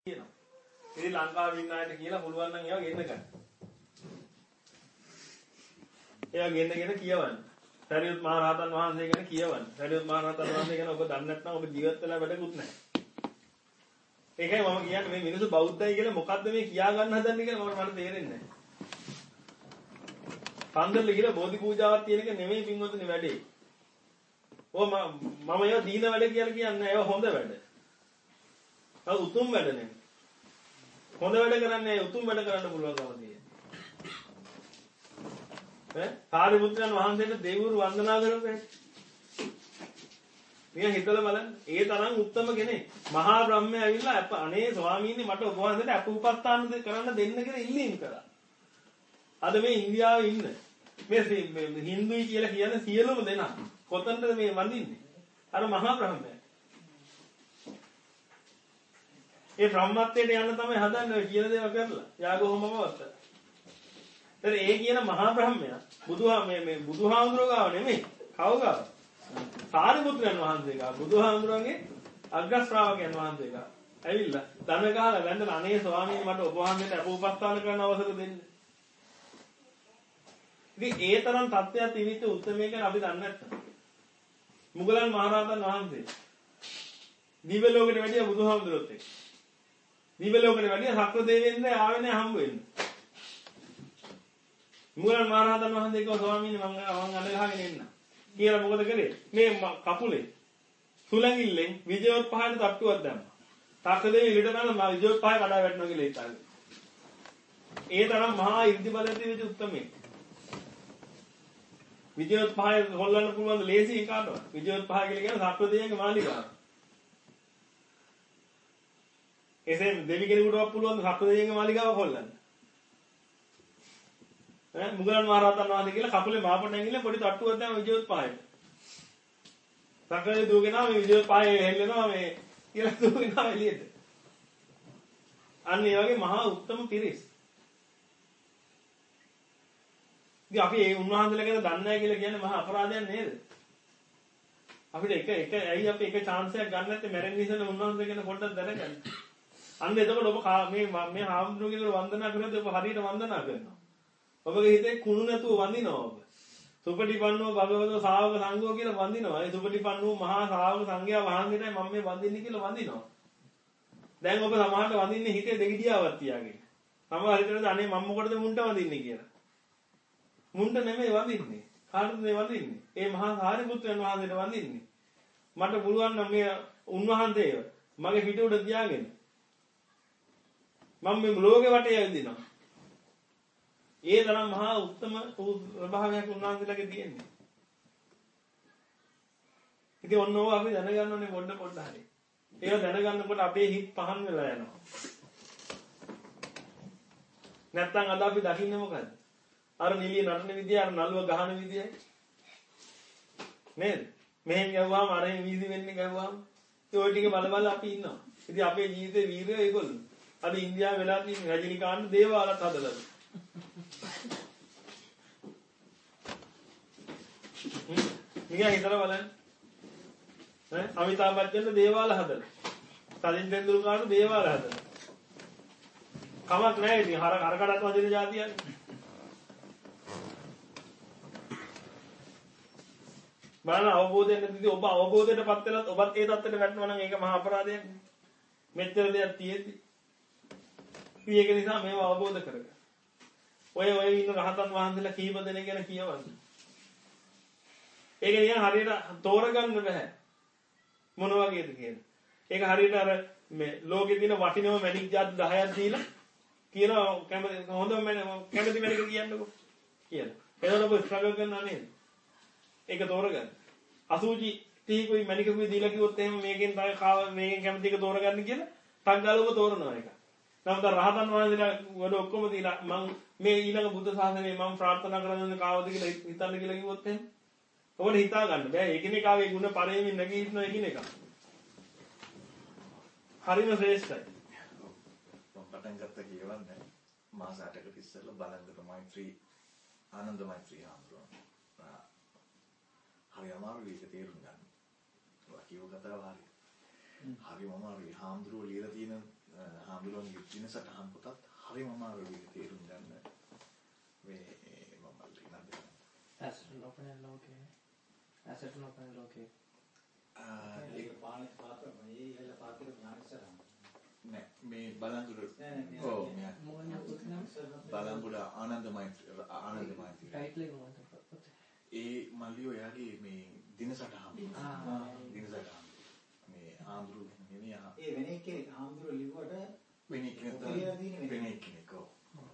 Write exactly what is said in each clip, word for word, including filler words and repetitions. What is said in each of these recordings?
කියනවා. ඉතින් ලංකාවේ ඉන්න අයට කියලා පුළුවන් නම් ඒවා ගෙන්න ගන්න. ඒවා ගෙන්නගෙන කියවන්න. සරියුත් මහ රහතන් වහන්සේ ගැන කියවන්න. සරියුත් මහ රහතන් වහන්සේ ගැන ඔබ දන්නේ නැත්නම් ඔබ ජීවත් වෙලා වැඩකුත් නැහැ. ඒකයි මම කියන්නේ මේ මිනිස්සු බෞද්ධයි කියලා මොකද්ද මේ කියා ගන්න හදන්නේ කියලා මට මට තේරෙන්නේ නැහැ. පන්දල් කියලා බෝධි පූජාවක් තියෙන එක නෙමෙයි පින්වතුනි වැඩේ. ඔය මම මම ඒවා දීන වැඩ කියලා කියන්නේ ඒවා හොඳ වැඩ. ඒක උතුම් වැඩ නෙමෙයි. හොඳ වැඩ කරන්නේ උතුම් වැඩ කරන්න පුළුවන්කම තියෙනවා. ඈ සාරිපුත්‍රයන් වහන්සේට දෙවිවරු වන්දනා කරපේ. මෙයා හිතලා බලන්න. ඒ තරම් උත්තම කෙනෙක්. මහා බ්‍රහ්මයා ඇවිල්ලා අනේ ස්වාමීනි මට ඔබ වහන්සේට අප උපස්ථාන කරන්න දෙන්න කියලා ඉල්ලීම් කරා. අද මේ ඉන්දියාවේ ඉන්න මේ හින්දුයි කියලා කියන සියලුම දෙනා කොතනද මේ වඳින්නේ? අර මහා බ්‍රහ්මයා. ඒ බ්‍රහ්මත්වයට යන්න තමයි හදන්නේ කියන දේව කරලා. යාග හෝමවත්ත. ඒතර ඒ කියන මහා බ්‍රහ්මයා බුදුහා මේ මේ බුදුහාමුදුරුවෝ ගාව නෙමෙයි. කව ගාව? සාරිපුත්‍රයන් වහන්සේ ගාව. බුදුහාමුදුරන්ගේ අග්‍ර ශ්‍රාවකයන් වහන්සේ ගාව. ඇවිල්ලා දන ගහලා වැඳලා අනේ ස්වාමීනි මට ඔබ වහන්සේට අප උපස්ථාන කරන්න අවසර දෙන්න. ඉතින් ඒ තරම් තත්ත්වයක් තිබිච්ච උත්තරමයක අපි දන්නේ නැත්තම්. මුගලන් මහරහතන් වහන්සේ දිව්‍ය ලෝකෙට වැඩිය බුදුහාමුදුරුවොත් එක්ක. දිව්‍ය ලෝකෙට වැඩිය සක්‍ර දෙවියන්ද ආවේ නැහැ හම්බ වෙන්න. මුගලන් මහරහතන් වහන්සේ කිව්වා ස්වාමීනි මම මම අඬ ගහගෙන එන්න. කියලා මොකද කරේ? මේ කපුලේ සුලංගිල්ලෙන් විජයොත් පහට තට්ටුවක් දැම්මා. සක්‍ර දෙවියන් ඊට ගන්න මා විජයොත් පහේ කඩා වැටෙනවා කියලා හිතාගෙන. ඒ තරම් මහා ඉර්ධි බලයෙන් තිබිච්ච උත්තරමේ. විජයොත් පහේ හොල්ලන්න පුළුවන් ලේසි කාටවත්. විජයොත් පහ කියලා කියන සක්‍ර දෙවියන්ගේ මාලිගාව. එසේ දෙවි කෙනෙකුටවත් පුළුවන් සක්‍ර දෙවියන්ගේ මාලිගාව හොල්ලන්න. ඈ මුගලන් මහරහතන් වහන්සේ කියලා කපුලේ මාපට නැගිලා පොඩි තට්ටුවක් දැම්ම විජයොත් පහේට. සක්‍රේ දුවගෙනා මේ විජයොත් පහේ හෙල්ලෙනවා මේ කියලා දුවගෙනා එළියට. අන්න ඒ වගේ මහා උත්තම පිරිස්. ඉතින් අපි ඒ උන්වහන්සේලා ගැන දන්නේ නැහැ කියලා කියන්නේ මහා අපරාධයක් නේද? අපිට එක එක ඇයි අපි එක chance එකක් ගන්න නැත්තේ මැරෙන්න ඉස්සෙල්ලා උන්වහන්සේ ගැන පොඩ්ඩක් දැනගන්න. අන්න එතකොට ඔබ මේ මේ හාමුදුරුවෝ වන්දනා කරනකොට ඔබ හරියට වන්දනා කරනවා. ඔබගේ හිතේ කුණු නැතුව වඳිනවා ඔබ. සුපටිපන්නෝ භගවතෝ ශාවක සංඝෝ කියලා වඳිනවා. ඒ සුපටිපන්නෝ මහා ශාවක සංඝයා වහන්සේටයි මම මේ වඳින්නේ කියලා වඳිනවා. දැන් ඔබ සමහරට වඳින්නේ හිතේ දෙගිඩියාවක් තියාගෙන. සමහර හිතේ අනේ මම මොකටද මුන්ට වඳින්නේ කියලා. මුන්ට නෙමෙයි වඳින්නේ. කාටද මේ වඳින්නේ? ඒ මහා සාරිපුත්‍රයන් වහන්සේට වඳින්නේ. මට පුළුවන් නම් මේ උන්වහන්සේව මගේ පිට උඩ තියාගෙන මම මේ ලෝකෙ වටේ ඇවිදිනවා. ඒ තරම් මහා උත්තම ප්‍රභාවයක් උන්වහන්සේලාගේ තියෙන්නේ. ඉතින් ඔන්න ඕවා අපි දැනගන්න ඕනේ පොඩ පොඩ හරි. ඒක දැනගන්නකොට අපේ හිත පහන් වෙලා යනවා. නැත්තම් අද අපි දකින්නේ මොකද්ද? අර නිලිය නටන විදිය, අර නළුව ගහන විදියයි. නේද? මෙහෙන් ගවුවාම අරෙන් වීසි වෙන්නේ ගවුවාම ඒ ඔය ටික බල බල අපි ඉන්නවා. ඉතින් අපේ ජීවිතේ වීරයෝ ඒගොල්ලෝ. අද ඉන්දියාවේ වෙලා තියෙන රජිනිකාන්ත දේවාලත් හදලා. නිකන් හිතලා බලන්න. ඈ අමිතාබ් බච්චන්ට දේවාල හදලා. සලින් තෙන්දුල්කර්ට දේවාල හදලා. කමක් නැහැ ඉතින් හර කරකඩත් වදින જાතියන්නේ. බලන්න අවබෝධයෙන් නැතිදී ඔබ අවබෝධයටපත් වෙලත් ඔබත් ඒ தත්තට වැටෙනවා නම් ඒක මහා අපරාධයක්. මෙච්චර දෙයක් තියෙද්දි. ඉතින් ඒක නිසා මේව අවබෝධ කරගන්න. ඔය ඔය ඉන්න රහතන් වහන්සේලා කීප දෙනෙක් ගැන කියවන්න. ඒක නිකන් හරියට තෝරගන්න බෑ. මොන වගේද කියන්නේ. ඒක හරියට අර මේ ලෝකේ තියෙන වටිනම මැණික් ජාති දහයක් දීලා කියනවා කැමති හොඳම කැමති මැණික කියන්නකෝ කියලා. එතකොට ඔබ ස්ට්‍රගල් කරනවා නේද? ඒක තෝරගන්න. අසූචි තීකුයි මැණිකුයි දීලා කිව්වොත් එහෙම මේකෙන් තමයි කාව මේකෙන් කැමති එක තෝරගන්න කියලා ටක් ගාලා ඔබ තෝරනවා ඒක. නමුත් රහතන් වහන්සේලා වල ඔක්කොම දීලා මම මේ ඊළඟ බුද්ධ ශාසනයේ මම ප්‍රාර්ථනා කරන්නේ කාවද කියලා හිතන්න කියලා කිව්වොත් එහෙම ඔබට හිතා ගන්න බෑ. ඒකිනෙකාවේ ගුණ පරේමින් නැගී ඉන්න එකිනෙක. හරිම ශ්‍රේෂ්ඨයි. මම පටන් ගත්ත කියවන්නේ මාස අටකට ඉස්සෙල්ලා බලංගොඩ මෛත්‍රී ආනන්ද මෛත්‍රී හාමුදුරුවෝ. හරි අමාරුයි ඒක තේරුම් ගන්න. ඔයා කියව කතාව හරි. හරි අමාරුයි. හාමුදුරුවෝ ලියලා තියෙන දිනසටහන් පොතත් හරිම අමාරුයි තේරුම් ගන්න. මේ මම ලියන දේ. Asset open and locate. Asset open and locate. ආ ඒක පාන පාත්‍ර මේ ඉහළ පාත්‍ර ඥානසරම්. නෑ මේ බලංගොඩ ඔව් බලංගොඩ ආනන්ද මෛත්‍රී ආනන්ද මෛත්‍රී ටයිටල් එක මොකක්ද? ඒ මල්ලියෝ එයාගේ මේ දිනසටහන් දිනසටහන් මේ ආන්දරු නෙමෙයි ඒ වෙන එකේ ආන්දරු ලිව්වට වෙන කෙනෙක් තමයි වෙන කෙනෙක් ඔව්.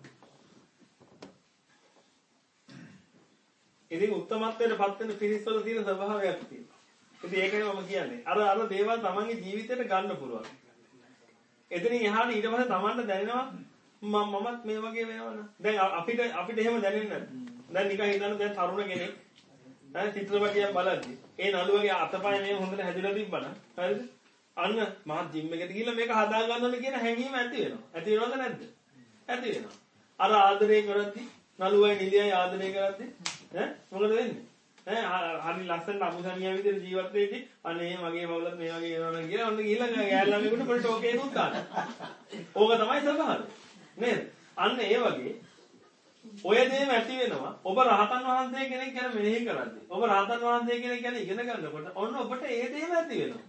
ඉතින් උත්තමත්වයට පත් වෙන පිරිස් වල තියෙන ස්වභාවයක් තියෙනවා. ඉතින් ඒකනේ මම කියන්නේ. අර අර දේවල් තමන්ගේ ජීවිතේට ගන්න පුළුවන්. එතනින් එහාට ඊට පස්සේ තමන්ට දැනෙනවා මම මමත් මේ වගේ වෙනවනේ. දැන් අපිට අපිට එහෙම දැනෙන්නේ නැද්ද? දැන් නිකන් හිතන්න දැන් තරුණ කෙනෙක් ඈ චිත්‍රපටියක් බලද්දි ඒ නළුවගේ අතපය මේ හොඳට හැදිලා තිබ්බනම් හරිද? අන්න මම ජිම් එකට ගිහිල්ලා මේක හදා ගන්නවනේ කියන හැඟීම ඇති වෙනවා. ඇති වෙනවද නැද්ද? ඇති වෙනවා. අර ආදරය කරද්දි නළුවයි නිලියයි ආදරය කරද්දි ඈ මොකද වෙන්නේ? ඈ හරි ලස්සන අමුසනියා විදිහට ජීවත් වෙද්දී අනේ මගේ මවලත් මේ වගේ වෙනවනේ කියලා ඔන්න ගිහිල්ලා ගෑල්ලාමෙකුට පොඩි ටෝකේ දුක් ගන්න. ඕක තමයි ස්වභාවය. නේද? අන්න ඒ වගේ ඔය දේම ඇති වෙනවා. ඔබ රහතන් වහන්සේ කෙනෙක් ගැන මෙනෙහි කරද්දී. ඔබ රහතන් වහන්සේ කෙනෙක් ගැන ඉගෙන ගන්නකොට ඔන්න ඔබට ඒ දේම ඇති වෙනවා.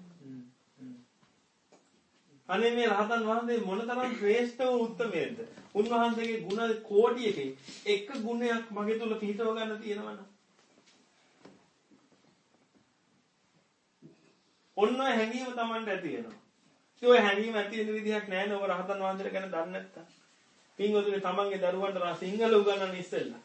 අනේ මේ රහතන් වහන්සේ මොනතරම් ශ්‍රේෂ්ඨ වූ උත්තමයේද? උන්වහන්සේගේ ගුණ කෝටියකින් එක ගුණයක් මගේ තුල පිහිටව ගන්න තියෙනවනේ. ඔන්න ඔය හැඟීම Tamanට ඇති වෙනවා. ඒ ඔය හැඟීම ඇති වෙන විදිහක් නැහැ නේ ඔබ රහතන් වහන්සේලා ගැන දන්නේ නැත්තම්. පින්වතුනි තමන්ගේ දරුවන්ට රා සිංහල උගන්වන්න ඉස්සෙල්ලා.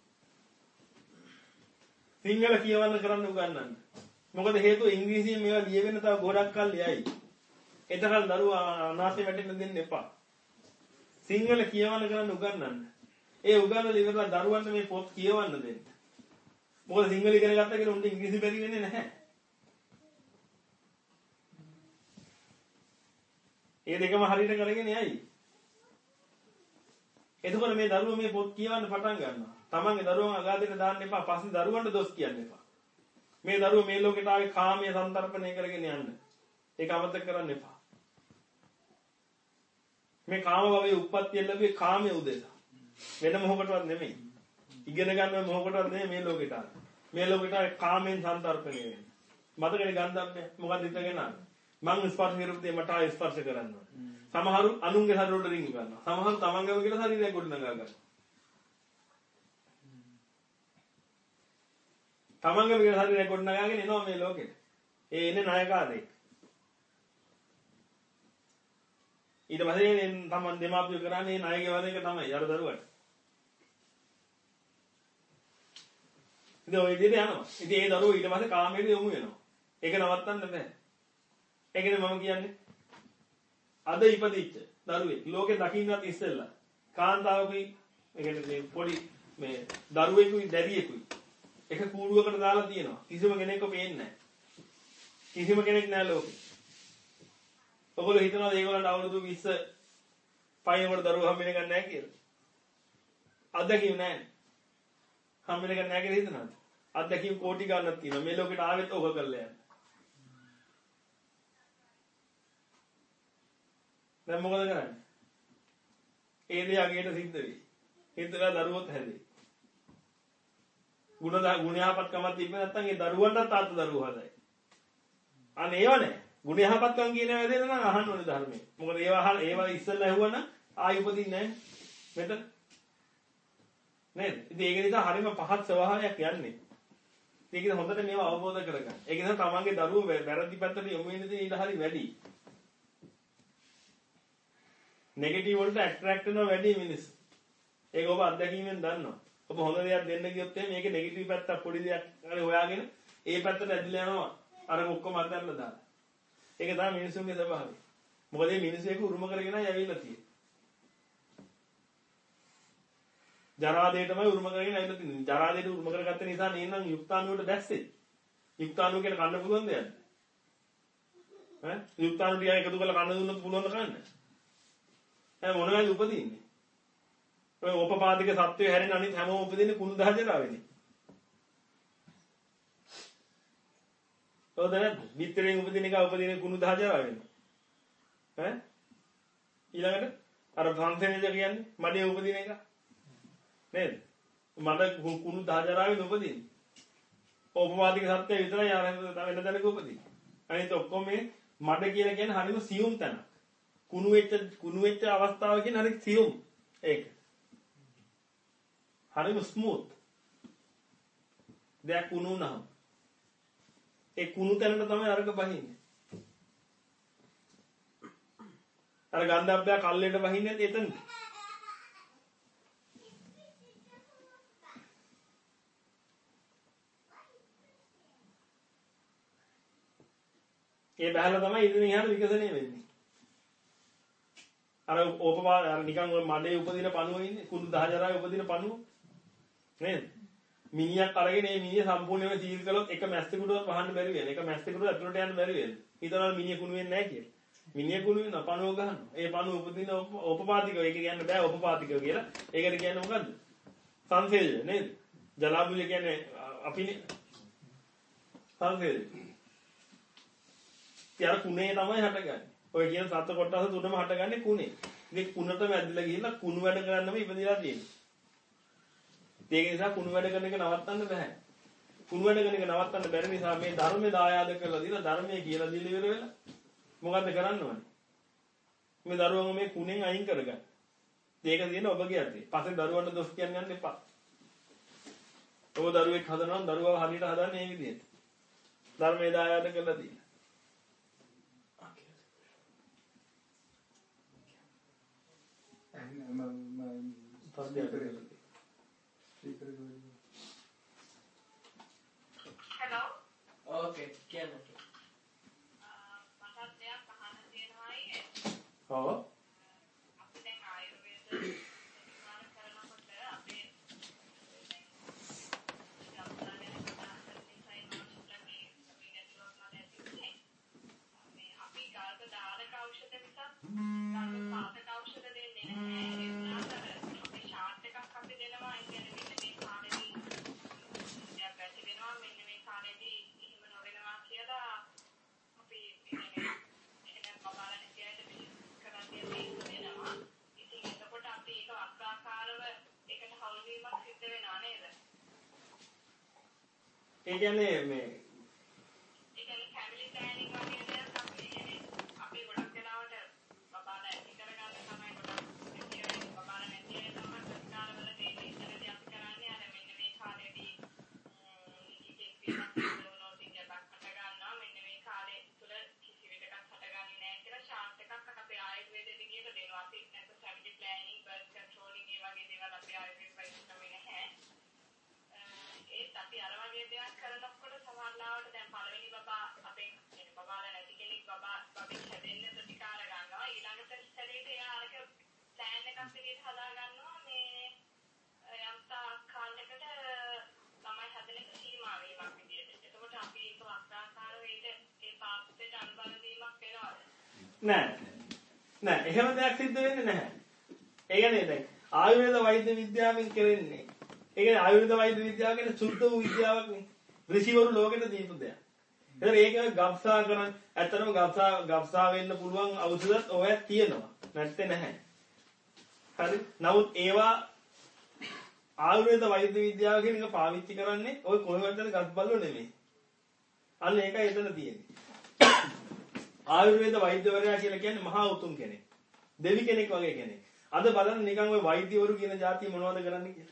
සිංහල කියවන්න කරන්න උගන්වන්න. මොකද හේතුව ඉංග්‍රීසියෙන් මේවා ලියවෙන්න තව ගොඩක් කල් යයි. එතකල් දරුවා අනාථේ වැටෙන්න දෙන්න එපා. සිංහල කියවන්න කරන්න උගන්වන්න. ඒ උගන්වලා ඉවරලා දරුවන්ට මේ පොත් කියවන්න දෙන්න. මොකද සිංහල ඉගෙන ගත්තා කියලා උන්ට ඉංග්‍රීසි බැරි වෙන්නේ නැහැ. ඒ දෙකම හරියට කරගෙන යයි. එතකොට මේ දරුවෝ මේ පොත් කියවන්න පටන් ගන්නවා. තමන්ගේ දරුවන් අගාධයට දාන්න එපා. පස්සේ දරුවන්ට දොස් කියන්න එපා. මේ දරුවෝ මේ ලෝකෙට ආවේ කාමයේ සන්තරපණය කරගෙන යන්න. ඒක අමතක කරන්න එපා. මේ කාම භවයේ උප්පත්තිය ලැබුවේ කාමයේ උදෙසා. වෙන මොහොකටවත් නෙමෙයි. ඉගෙන ගන්න මොහොකටවත් නෙමෙයි මේ ලෝකෙට ආවේ. මේ ලෝකෙට ආවේ කාමෙන් සන්තරපණය වෙන්න. මතකනේ ගන්ධබ්බය. මොකක්ද හිතගෙන ආවේ? මං ස්පර්ශ කරුත්තේ මට ආයෙ ස්පර්ශ කරන්න ඕනේ. සමහරු අනුන්ගේ ශරීරවලට රිංගු ගන්නවා. සමහරු තමන්ගේම කියලා ශරීරයක් ගොඩනගා ගන්නවා. තමන්ගේම කියලා ශරීරයක් ගොඩනගාගෙන එනවා මේ ලෝකෙට. ඒ එන්නේ නායකාදේ. ඊට පස්සේ තමන් දෙමාපියෝ කරන්නේ මේ නායකගේ වද එක තමයි අර දරුවට. ඉතින් ඔය විදිහට යනවා. ඉතින් ඒ දරුවෝ ඊට පස්සේ කාමයට යොමු වෙනවා. ඒක නවත්තන්න බෑ. ඒකනේ මම කියන්නේ අද ඉපදිච්ච දරුවෙක් ලෝකේ දකින්නත් ඉස්සෙල්ලා කාන්තාවකුයි ඒ කියන්නේ පොඩි මේ දරුවෙකුයි දැරියෙකුයි එක කූඩුවකට දාලා තියෙනවා කිසිම කෙනෙක්ව පේන්නේ නැහැ කිසිම කෙනෙක් නැහැ ලෝකේ. ඔයගොල්ලෝ හිතනවාද ඒගොල්ලන්ට අවුරුදු විස්ස පයින්වල දරුවෝ හම්බෙන්න ගන්න නැහැ කියලා? අත්දැකීම් නැහැ. හම්බෙන්න ගන්න නැහැ කියලා හිතනවාද? අත්දැකීම් කෝටි ගණනක් තියෙනවා. මේ ලෝකෙට ආවෙත් ඔබ කරලා යන්න. දැන් මොකද කරන්නේ? ඒ දේ අගේට සිද්ධ වෙයි. හිතලා දරුවොත් හැදෙයි. ගුණ ගුණ යහපත්කමක් තිබ්බ නැත්නම් ඒ දරුවන්ටත් තාත්ත දරුවෝ හදයි. අනේ ඒව නෑ. ගුණ යහපත්කම් කියන ඒවා දෙන්න නම් අහන්න ඕනේ ධර්මයේ. මොකද ඒවා අහලා ඒවා ඉස්සෙල්ලා ඇහුවනම් ආයි උපදින්නේ නැහැ. මෙතන නේද? ඉතින් ඒක නිසා හරිම පහත් ස්වභාවයක් යන්නේ. ඒක නිසා හොඳට මේවා අවබෝධ කරගන්න. ඒක නිසා තමන්ගේ දරුවෝ වැරදි පැත්තට යොමු වෙන දේ ඊට හරි වැඩි. නෙගටිව් වලට ඇට්‍රැක්ට් වෙනවා වැඩි මිනිස්සු. ඒක ඔබ අත්දැකීමෙන් දන්නවා. ඔබ හොඳ දෙයක් දෙන්න ගියොත් එහෙනම් මේකේ නෙගටිව් පැත්තක් පොඩි දෙයක් හරි හොයාගෙන ඒ පැත්තට ඇදලා යනවා. අර ඔක්කොම අත්දැකලා දාලා. ඒක තමයි මිනිස්සුන්ගේ ස්වභාවය. මොකද මේ මිනිස්සු ඒක උරුම කරගෙනයි ඇවිල්ලා තියෙන්නේ. ජරා දෙයටමයි උරුම කරගෙන ඇවිල්ලා තියෙන්නේ. ජරා දෙයට උරුම කරගත්ත නිසා නේනම් යුක්තාණුවට දැස්සේ. යුක්තාණුව කියන කන්න පුළුවන් දෙයක්ද? ඈ යුක්තාණු ටික එකතු කරලා කන්න දුන්නොත් පුළුවන් ද කන්න? ඈ මොනවද උපදින්නේ? ඔය උපපාදික සත්වය හැරෙන අනිත් හැමෝම උපදින්නේ කුණු දහජරාවේදී. ඔව්ද නැද්ද? විතරෙන් උපදින එක උපදින්නේ කුණු දහජරාවේදී. ඈ ඊළඟට අර සංසේනජ කියන්නේ මඩේ උපදින එක. නේද? මඩ කුණු දහජරාවේ උපදින්නේ. ඕපවාදික සත්‍ය විතරයි අර වෙන තැනක උපදින්නේ. අනිත් ඔක්කොම මේ මඩ කියලා කියන්නේ හරිම සියුම් තැන. කුණු වෙච්ච කුණු වෙච්ච අවස්ථාව කියන්නේ හරි සියුම්. ඒක. හරිම ස්මූත්. දෙයක් කුණු නම් ඒ කුණු තැනට තමයි අරක බහින්නේ. අර ගන්ධබ්බය කල්ලේට බහින්නේ එතනද? ඒ බහලා තමයි ඉතින් එහාට විකසණය වෙන්නේ. අර ඕපපාද අර නිකන් ඔය මඩේ උපදින පණුව ඉන්නේ කුණු දහජරාවේ උපදින පණුව නේද? මිනිහක් අරගෙන මේ මිනිහ සම්පූර්ණයෙන්ම සීල් කළොත් එක මැස්තිකුඩුවක් වහන්න බැරි වෙන. එක මැස්තිකුඩුව ඇතුළට යන්න බැරි වෙන. හිතනවා මිනිහ කුණු වෙන්නේ නැහැ කියලා. මිනිහ කුණු වෙන පණුව ගන්නවා. ඒ පණුව උපදින ඕපපාතිකව ඒක කියන්න බෑ ඕපපාතිකව කියලා. ඒකට කියන්නේ මොකද්ද? සංසේජය නේද? ජලාබුල කියන්නේ අපිනේ සංසේජය. ඊයර කුණේ තමයි හටගන්නේ. ඔය කියන සත්ත්ව කොටස තුනම හටගන්නේ කුණේ. ඉතින් කුණටම ඇදලා ගිහිල්ලා කුණු වැඩ කරන්නම ඉපදිලා තියෙනවා. ඒක නිසා කුණු වැඩ කරන එක නවත්තන්න බෑ. කුණු වැඩ කරන එක නවත්තන්න බැරි නිසා මේ ධර්මයේ දායාද කරලා දීලා ධර්මයේ කියලා දීලා ඉවර වෙලා මොකද්ද කරන්න ඕනේ? මේ දරුවන්ව මේ කුණෙන් අයින් කරගන්න. ඒක තියෙන ඔබගේ අතේ. පස්සේ දරුවන්ට දොස් කියන්න යන්න එපා. ඔබ දරුවෙක් හදනවා නම් දරුවව හරියට හදන්නේ මේ විදිහට. ධර්මයේ දායාද කරලා දීලා. Hello. Okay, කියන්න. මටත් දෙයක් අහන්න තියෙනවා අයියේ. ඔව්. අපි දැන් ආයුර්වේද ප්‍රතිකාර කරනකොට අපේ අපි ගල්ක දායක ඖෂධ මිසක් ගල්ක පාතක ඖෂධ දෙන්නේ නැහැ. ඒ වුණාට අපි ෂාට් එකක් අපි දෙනවා. ඒ කියන්නේ මෙන්න මේ කාලේදී දෙයක් ඇති වෙනවා. මෙන්න මේ කාලේදී එහෙම නොවෙනවා කියලා අපි කියන්නේ එහෙනම් බබාලා කියන්න කරන්නේ වෙනවා. ඉතින් එතකොට අපි ඒක වක්‍රාකාරව ඒකට හවුල් වීමක් සිද්ධ වෙනවා නේද? ඒ කියන්නේ මේ ඒ කියන්නේ ෆැමිලි ප්ලෑනින් වගේ දෙයක් අපි කියන්නේ අපි ගොඩක් වෙලාවට බබාලා ඇති කරගන්න තමයි ගොඩක් කියන්නේ බබාලා නැති වෙන තමයි ප්‍රතිකාරවල තියෙන ඉස්සරදී අපි කරන්නේ අර මෙන්න මේ කාලේදී ඉතින් පිටක් කරනවා තියයක් හට ගන්නවා මෙන්න මේ කාලේ තුල කිසි විදිහකට හටගන්නේ නැහැ කියලා ෂාට් එකක් අපි ආයුර්වේදෙට ගිහලා දෙනවා. අපි නැත්නම් ෆැමිලි ප්ලෑනින් බර්ත් කන්ට්‍රෝලින් ඒ වගේ දේවල් අපි ආයුර්වේද පරිස්සමෙ නැහැ. ඒත් අපි අර වගේ දෙයක් කරනකොට සමහරවිට දැන් පළවෙනි බබා අපේ يعني බබාලා නැති කෙනෙක් බබා බබෙක් හැදෙන්න ප්‍රතිකාර ගන්නවා. ඊළඟට ඉස්සරේට එයා අරක ප්ලෑන් එකක් විදිහට හදා ගන්නවා මේ යම්තා කාලයකට ළමයි හැදෙන එක සීමා වීමක් විදිහට. එතකොට අපි ඒක වක්‍රාකාරව ඒක ඒ පාපයට අනුබල දීමක් වෙනවද? නෑ. නෑ එහෙම දෙයක් සිද්ධ වෙන්නේ නැහැ. ඒ කියන්නේ දැන් ආයුර්වේද වෛද්‍ය විද්‍යාවෙන් කරන්නේ. ඒ කියන්නේ ආයුර්වේද වෛද්‍ය විද්‍යාව කියන්නේ සුද්ධ වූ විද්‍යාවක් නේ. ඍෂිවරු ලෝකෙට දීපු දෙයක්. ඒතර ඒක ගබ්සා කරන ඇත්තටම ගබ්සා ගබ්සා වෙන්න පුළුවන් ඖෂධත් ඔයත් තියෙනවා. නැත්තේ නැහැ. හරි. නමුත් ඒවා ආයුර්වේද වෛද්‍ය විද්‍යාව කියන එක පාවිච්චි කරන්නේ ඔය කොහෙවත්ද ගස්බල්ලෝ නෙමෙයි. අන්න ඒකයි එතන තියෙන්නේ. ආයුර්වේද වෛද්‍යවරයා කියලා කියන්නේ මහා උතුම් කෙනෙක්. දෙවි කෙනෙක් වගේ කෙනෙක්. අද බලන්න නිකන් ওই වෛද්‍යවරු කියන જાතිය මොනවද කරන්නේ කියලා.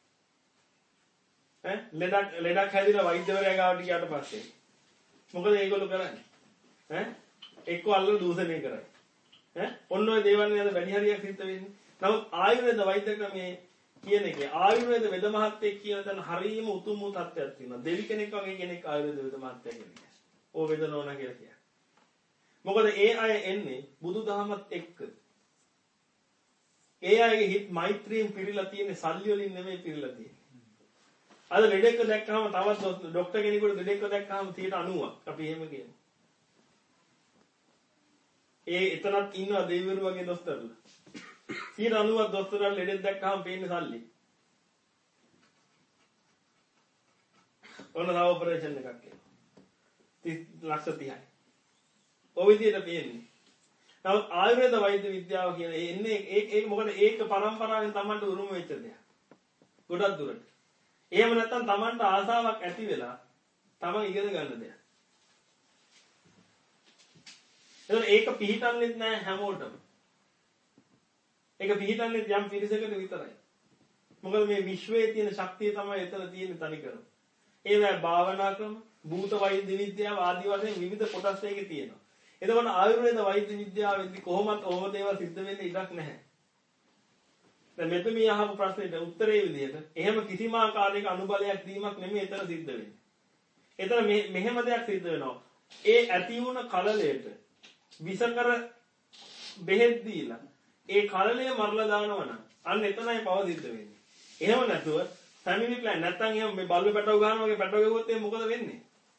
ඈ ලෙඩක් ලෙඩක් හැදිලා වෛද්‍යවරයා ගාවට ගියාට පස්සේ මොකද ඒගොල්ලෝ කරන්නේ? ඈ එක්ක අල්ලලා දූෂණය කරයි. ඈ ඔන්න ඔය දේවල් නේද වැඩි හරියක් සිද්ධ වෙන්නේ. නමුත් ආයුර්වේද වෛද්‍ය ක්‍රමයේ කියන එකේ ආයුර්වේද වෙද මහත්තයෙක් කියන තැන හරියම උතුම් වූ තත්ත්වයක් තියෙනවා. දෙවි කෙනෙක් වගේ කෙනෙක් ආයුර්වේද වෙද මහත්තයා කියන්නේ. ඕ වෙද නෝනා කියලා කියන්නේ. මොකද ඒ අය එන්නේ බුදුදහමත් එක්ක. ඒ අයගේ හිත මෛත්‍රියෙන් පිරීලා තියෙන සල්ලි වලින් නෙමෙයි පිරීලා තියෙන්නේ. අද ලෙඩෙක්ව දැක්කම තවත් ડોක්ටර් කෙනෙකුට ලෙඩෙක්ව දැක්කම ninety අපි එහෙම කියමු. ඒ එතනත් ඉන්නවා දෙවිවරු වගේ දොස්තරලා. ninety දොස්තරලා ලෙඩෙක් දැක්කම පේන්නේ සල්ලි. ඔන්න තව ඔපරේෂන් එකක් කරනවා. ලක්ෂ තිහයි. ඔය විදිහට පේන්නේ. නමුත් ආයුර්වේද වෛද්‍ය විද්‍යාව කියන එන්නේ ඒක ඒක මොකද ඒක පරම්පරාවෙන් Tamanට උරුම වෙච්ච දෙයක්. ගොඩක් දුරට. එහෙම නැත්නම් Tamanට ආසාවක් ඇති වෙලා Taman ඉගෙන ගන්න දෙයක්. එතකොට ඒක පිළිටන්නේ නැහැ හැමෝටම. ඒක පිළිටන්නේ යම් පිරිසකට විතරයි. මොකද මේ විශ්වයේ තියෙන ශක්තිය තමයි එතන තියෙන තනිකරම. ඒවැ භාවනා ක්‍රම, භූත වෛද්‍ය විද්‍යාව ආදී වශයෙන් විවිධ කොටස් එකේ තියෙනවා. එතකොට ආයුර්වේද වෛද්‍ය විද්‍යාවෙන්දි කොහොමත් ඔහොම දේවල් සිද්ධ වෙන්න ඉඩක් නැහැ. දැන් මෙතන මේ අහපු ප්‍රශ්නෙට උත්තරේ විදිහට එහෙම කිසිම ආකාරයක අනුබලයක් දීමක් නෙමෙයි එතන සිද්ධ වෙන්නේ. එතන මෙහෙම දෙයක් සිද්ධ වෙනවා. ඒ ඇති වුණ කලලයට විසකර බෙහෙත් දීලා ඒ කලලය මරලා දානවා නම් අන්න එතනයි පව සිද්ධ වෙන්නේ. එහෙම නැතුව ෆැමිලි ප්ලෑන් නැත්තම් එහෙම මේ බල්බ පැටව ගන්නවා වගේ පැටව ගෙවුවොත් එහෙනම් මොකද වෙන්නේ?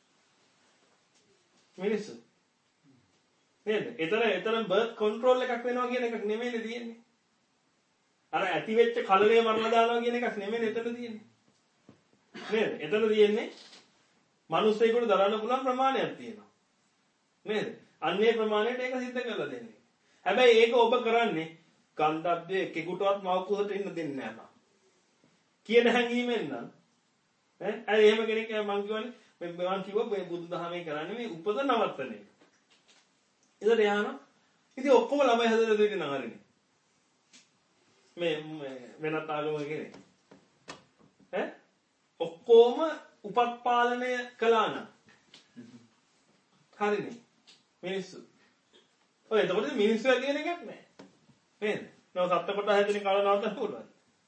මිනිස්සු නේද? එතන එතන බර්ත් කන්ට්‍රෝල් එකක් වෙනවා කියන එකක් නෙමෙයිනේ තියෙන්නේ. අර ඇති වෙච්ච කලලය මරලා දානවා කියන එකක් නෙමෙයිනේ එතන තියෙන්නේ. නේද? එතන තියෙන්නේ මිනිස්සෙකුට දරන්න පුළුවන් ප්‍රමාණයක් තියෙනවා. නේද? අන්නේ ප්‍රමාණයට ඒක සිද්ධ කරලා දෙන්නේ. හැබැයි ඒක ඔබ කරන්නේ ගන්ධබ්දයේ එකෙකුටවත් මව කුසට ඉන්න දෙන්නේ නැහැ. කියන හැඟීමෙන් නම් ඈ අය එහෙම කෙනෙක් මම කියන්නේ මම කිව්වා මේ බුදුදහමේ කරන්නේ මේ උපත නවත්තන එක. ඉතින් එයාන ඉතින් ඔක්කොම ළමයි හදලා දෙන්නේ නහරිනේ. මේ වෙනත් ආගමක කෙනෙක්. ඈ ඔක්කොම උපත් පාලනය කළා නම් හරිනේ. මිනිස්සු. ඔය එතකොට මිනිස්සු කියන එකක් නෑ. නේද? නෝ සත්ත්ව කොට හැදෙන කල නවත්තන්න පුළුවන්.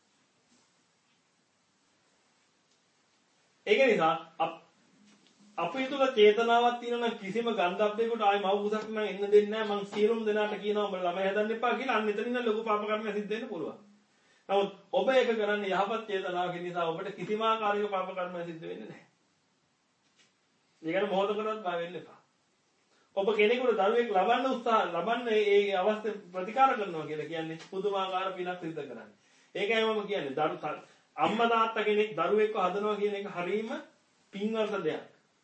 ඒක නිසා අපේ තුල චේතනාවක් තියෙනවා නම් කිසිම ගන්ධබ්බයකට ආයි මව කුසක් නම් එන්න දෙන්නේ නැහැ. මං සියලුම දෙනාට කියනවා ඔබ ළමයි හදන්න එපා කියලා. අන්න එතනින් ලොකු පාප කර්මයක් සිද්ධ වෙන්න පුළුවන්. නමුත් ඔබ ඒක කරන්නේ යහපත් චේතනාවකින් නිසා ඔබට කිසිම ආකාරයක පාප කර්මයක් සිද්ධ වෙන්නේ නැහැ. ඒකට මොහොතකටවත් බය වෙන්න එපා. ඔබ කෙනෙකුට දරුවෙක් ලබන්න උත්සාහ ලබන්න ඒ අවස්ථ ප්‍රතිකාර කරනවා කියලා කියන්නේ පුදුමාකාර පිනක් සිද්ධ කරන්නේ. ඒකයි මම කියන්නේ දරු අම්මා තාත්තා කෙනෙක් දරුවෙක්ව හදනවා කියන එක හරීම පින්වන්ත දෙයක්.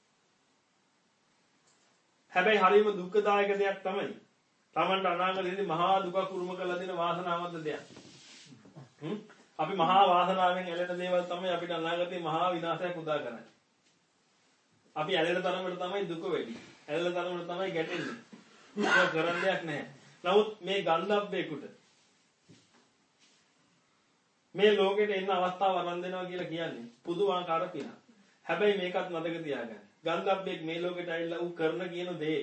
හැබැයි හරීම දුක්ඛදායක දෙයක් තමයි. Tamanට අනාගතයේදී මහා දුකක් උරුම කරලා දෙන වාසනාවන්ත දෙයක්. හ්ම් අපි මහා වාසනාවෙන් ඇලෙන දේවල් තමයි අපිට අනාගතේ මහා විනාශයක් උදා කරන්නේ. අපි ඇලෙන තරමට තමයි දුක වෙන්නේ. ඇලෙන තරමට තමයි ගැටෙන්නේ. ඒක කරන්න දෙයක් නැහැ. නමුත් මේ ගන්ධබ්බේකට මේ ලෝකෙට එන්න අවස්ථාව වරන් දෙනවා කියලා කියන්නේ පුදුමාකාර පිනක්. හැබැයි මේකත් මතක තියාගන්න. ගන්ධබ්බෙක් මේ ලෝකෙට ඇවිල්ලා ඌ කරන කියන දේ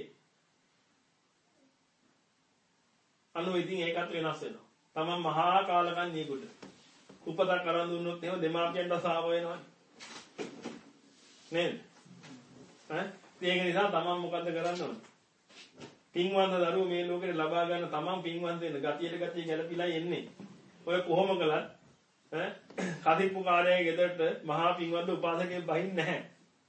අනු ඉතින් ඒකත් වෙනස් වෙනවා. තමන් මහා කාලකන්ණියෙකුට උපතක් කරන් දුන්නොත් එහෙම දෙමාපියන්ට සාව වෙනවනේ. නේද? ඈ ඒක නිසා තමන් මොකද්ද කරන්න ඕනේ? පින්වන්ත දරුවෝ මේ ලෝකෙට ලබා ගන්න තමන් පින්වන්ත වෙන ගතියට ගතිය ගැලපිලා එන්නේ. ඔය කොහොම කළත් ඈ කදිප්පු කාර්යයේ ගෙදරට මහා පින්වන්ත උපාසකයෙක් බහින්නේ නැහැ.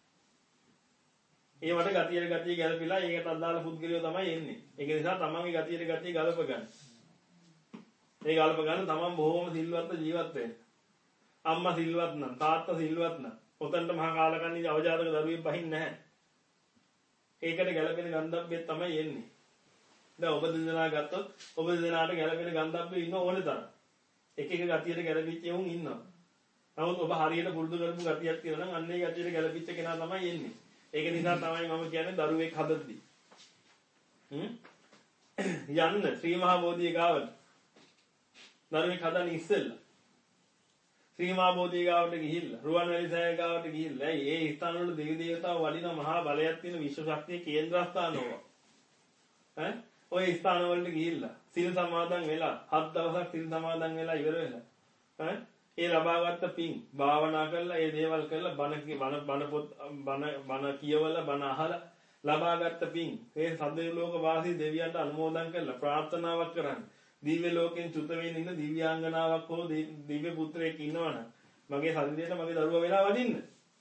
ඒ වට ගතියට ගතිය ගැලපිලා ඒකට අදාළ පුද්ගලයෝ තමයි එන්නේ. ඒක නිසා තමන්ගේ ගතියට ගතිය ගලප ගන්න. ඒ ගලප ගන්න තමන් බොහොම සිල්වත්ව ජීවත් වෙන්න. අම්මා සිල්වත් නම් තාත්තා සිල්වත් නම් ඔතනට මහා කාලකන්ණි අවජාතක දරුවෙක් බහින්නේ නැහැ. ඒකට ගැලපෙන ගන්ධබ්බෙත් තමයි එන්නේ. දැන් ඔබ දෙදෙනා ගත්තොත් ඔබ දෙදෙනාට ගැලපෙන ගන්ධබ්බෙ ඉන්න ඕනේ තරම්. එක එක ගතියට ගැලපිච්ච උන් ඉන්නවා. නමුත් ඔබ හරියට පුරුදු කරපු ගතියක් තියෙනවා නම් අන්න ඒ ගතියට ගැලපිච්ච කෙනා තමයි එන්නේ. ඒක නිසා තමයි මම කියන්නේ දරුවෙක් හදද්දී. හ්ම් යන්න ශ්‍රී මහා බෝධිය ගාවට. දරුවෙක් හදන්න ඉස්සෙල්ලා. ශ්‍රී මහා බෝධිය ගාවට ගිහිල්ලා රුවන්වැලි සෑය ගාවට ගිහිල්ලා ඒ ඒ ස්ථාන වල දෙවි දේවතාවෝ වඩින මහා බලයක් තියෙන විශ්ව ශක්තිය කේන්ද්‍රස්ථාන ඕවා. ඈ ඔය ස්ථාන වලට ගිහිල්ලා සිල් සමාදන් වෙලා හත් දවසක් සිල් සමාදන් වෙලා ඉවර වෙලා ඈ ඒ ලබාගත්ත පින් භාවනා කරලා ඒ දේවල් කරලා බණ බණ බණ පොත් බණ බණ කියවලා බණ අහලා ලබාගත්ත පින් ඒ සද්දේ ලෝක වාසී දෙවියන්ට අනුමෝදන් කරලා ප්‍රාර්ථනාවක් කරන්න. දිව්‍ය ලෝකෙන් චුත වෙමින් ඉන්න දිව්‍යාංගනාවක් හෝ දිව්‍ය පුත්‍රයෙක් ඉන්නවනම් මගේ ශරීරයට මගේ දරුවා වෙලා වදින්න.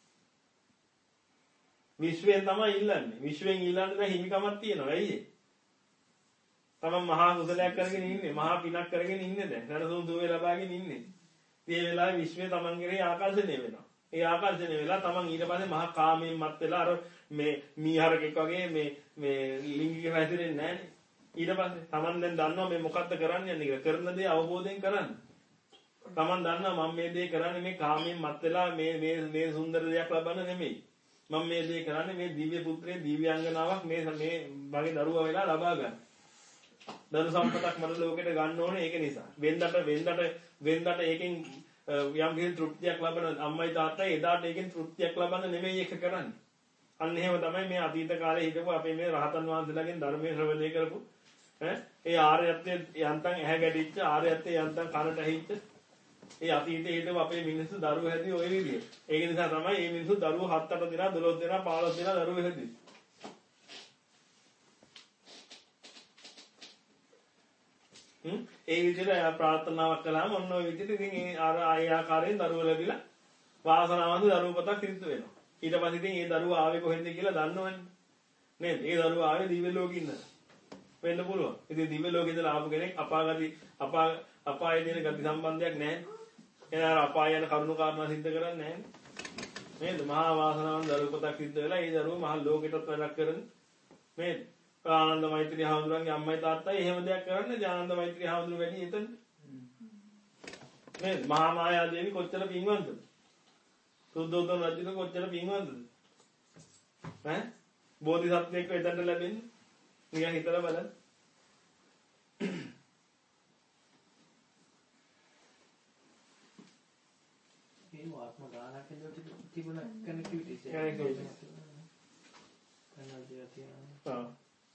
විශ්වයෙන් තමයි ඉල්ලන්නේ. විශ්වයෙන් ඉල්ලන්න බෑ හිමිකමක් තියෙනවා. ඇයි ඒ? තමන් මහා කුසලයක් කරගෙන ඉන්නේ. මහා පිනක් කරගෙන ඉන්නේ දැන්. සරසුන් දුවේ ලබාගෙන ඉන්නේ. මේ වෙලාවේ විශ්වය තමන් කෙරේ ආකර්ෂණය වෙනවා. ඒ ආකර්ෂණය වෙලා තමන් ඊට පස්සේ මහා කාමයෙන් මත් වෙලා අර මේ මීහරකෙක් වගේ මේ මේ ලිංගික හැසිරෙන්නේ නැහනේ. ඊට පස්සේ Taman දැන් දන්නවා මේ මොකද්ද කරන්න යන්නේ කියලා. කරන දේ අවබෝධයෙන් කරන්න. Taman දන්නවා මම මේ දේ කරන්නේ මේ කාමයෙන් මත් වෙලා මේ මේ මේ සුන්දර දෙයක් ලබන්න නෙමෙයි. මම මේ දේ කරන්නේ මේ දිව්‍ය පුත්‍රයේ දිව්‍යාංගනාවක් මේ මේ වගේ දරුවා වෙලා ලබා ගන්න. දරු සම්පතක් මන ලෝකෙට ගන්න ඕනේ ඒක නිසා. වෙන්දට වෙන්දට වෙන්දට ඒකෙන් යම් කිසි තෘප්තියක් ලබන අම්මයි තාත්තයි එදාට ඒකෙන් තෘප්තියක් ලබන්න නෙමෙයි ඒක කරන්නේ. අන්න එහෙම තමයි මේ අතීත කාලේ හිටපු අපේ මේ රහතන් වහන්සේලාගෙන් ධර්මයේ ශ්‍රවණය කරපු ඈ ඒ ආර්යත්වයේ යන්තම් ඇහැ ගැටිච්ච ආර්යත්වයේ යන්තම් කනට ඇහිච්ච ඒ අතීතයේ හිටපු අපේ මිනිස්සු දරුවෝ හැදී ওই විදිය. ඒක නිසා තමයි මේ මිනිස්සු දරුවෝ හත් අට දෙනා දොළොස් දෙනා පහළොස් දෙනා දරුවෝ හැදී. හ්ම් ඒ විදිහට ප්‍රාර්ථනාවක් කළාම ඔන්න ඔය විදිහට ඉතින් ඒ අර ආය ආකාරයෙන් දරුවෝ ලැබිලා වාසනාවන්ත දරුවපතක් සිද්ධ වෙනවා. ඊට පස්සේ ඉතින් ඒ දරුවා ආවේ කොහෙන්ද කියලා දන්නවනේ. නේද? ඒ දරුවා ආවේ දිව්‍ය ලෝකෙ ඉඳලා. වෙන්න පුළුවන්. ඉතින් දිව්‍ය ලෝකෙ ඉඳලා ආපු කෙනෙක් අපාගති අපා අපායේ දෙන ගති සම්බන්ධයක් නැහැ. එනවා අපාය යන කරුණු කාරණා සිද්ධ කරන්නේ නැහැ. නේද? මහා වාසනාවන්ත දරුවපතක් සිද්ධ වෙලා ඒ දරුවා මහා ලෝකෙටත් වැඩක් කරන නේද? ආනන්ද මෛත්‍රී හාමුදුරන්ගේ අම්මයි තාත්තයි එහෙම දෙයක් කරන්නේ ආනන්ද මෛත්‍රී හාමුදුරුවෝ වැඩි එතන. නේද? මහා මායා දේවි කොච්චර පින්වන්තද? සුද්ධෝදන රජුට කොච්චර පින්වන්තද? ඈ? බෝධිසත්වයෙක් වෙතට ලැබෙන්නේ. නිකන් හිතලා බලන්න. මේ ආත්ම ගානක් ඇතුළත තිබුණ කනෙක්ටිවිටි එක. කනෙක්ටිවිටි. කනල්දියා තියෙනවා. ආ.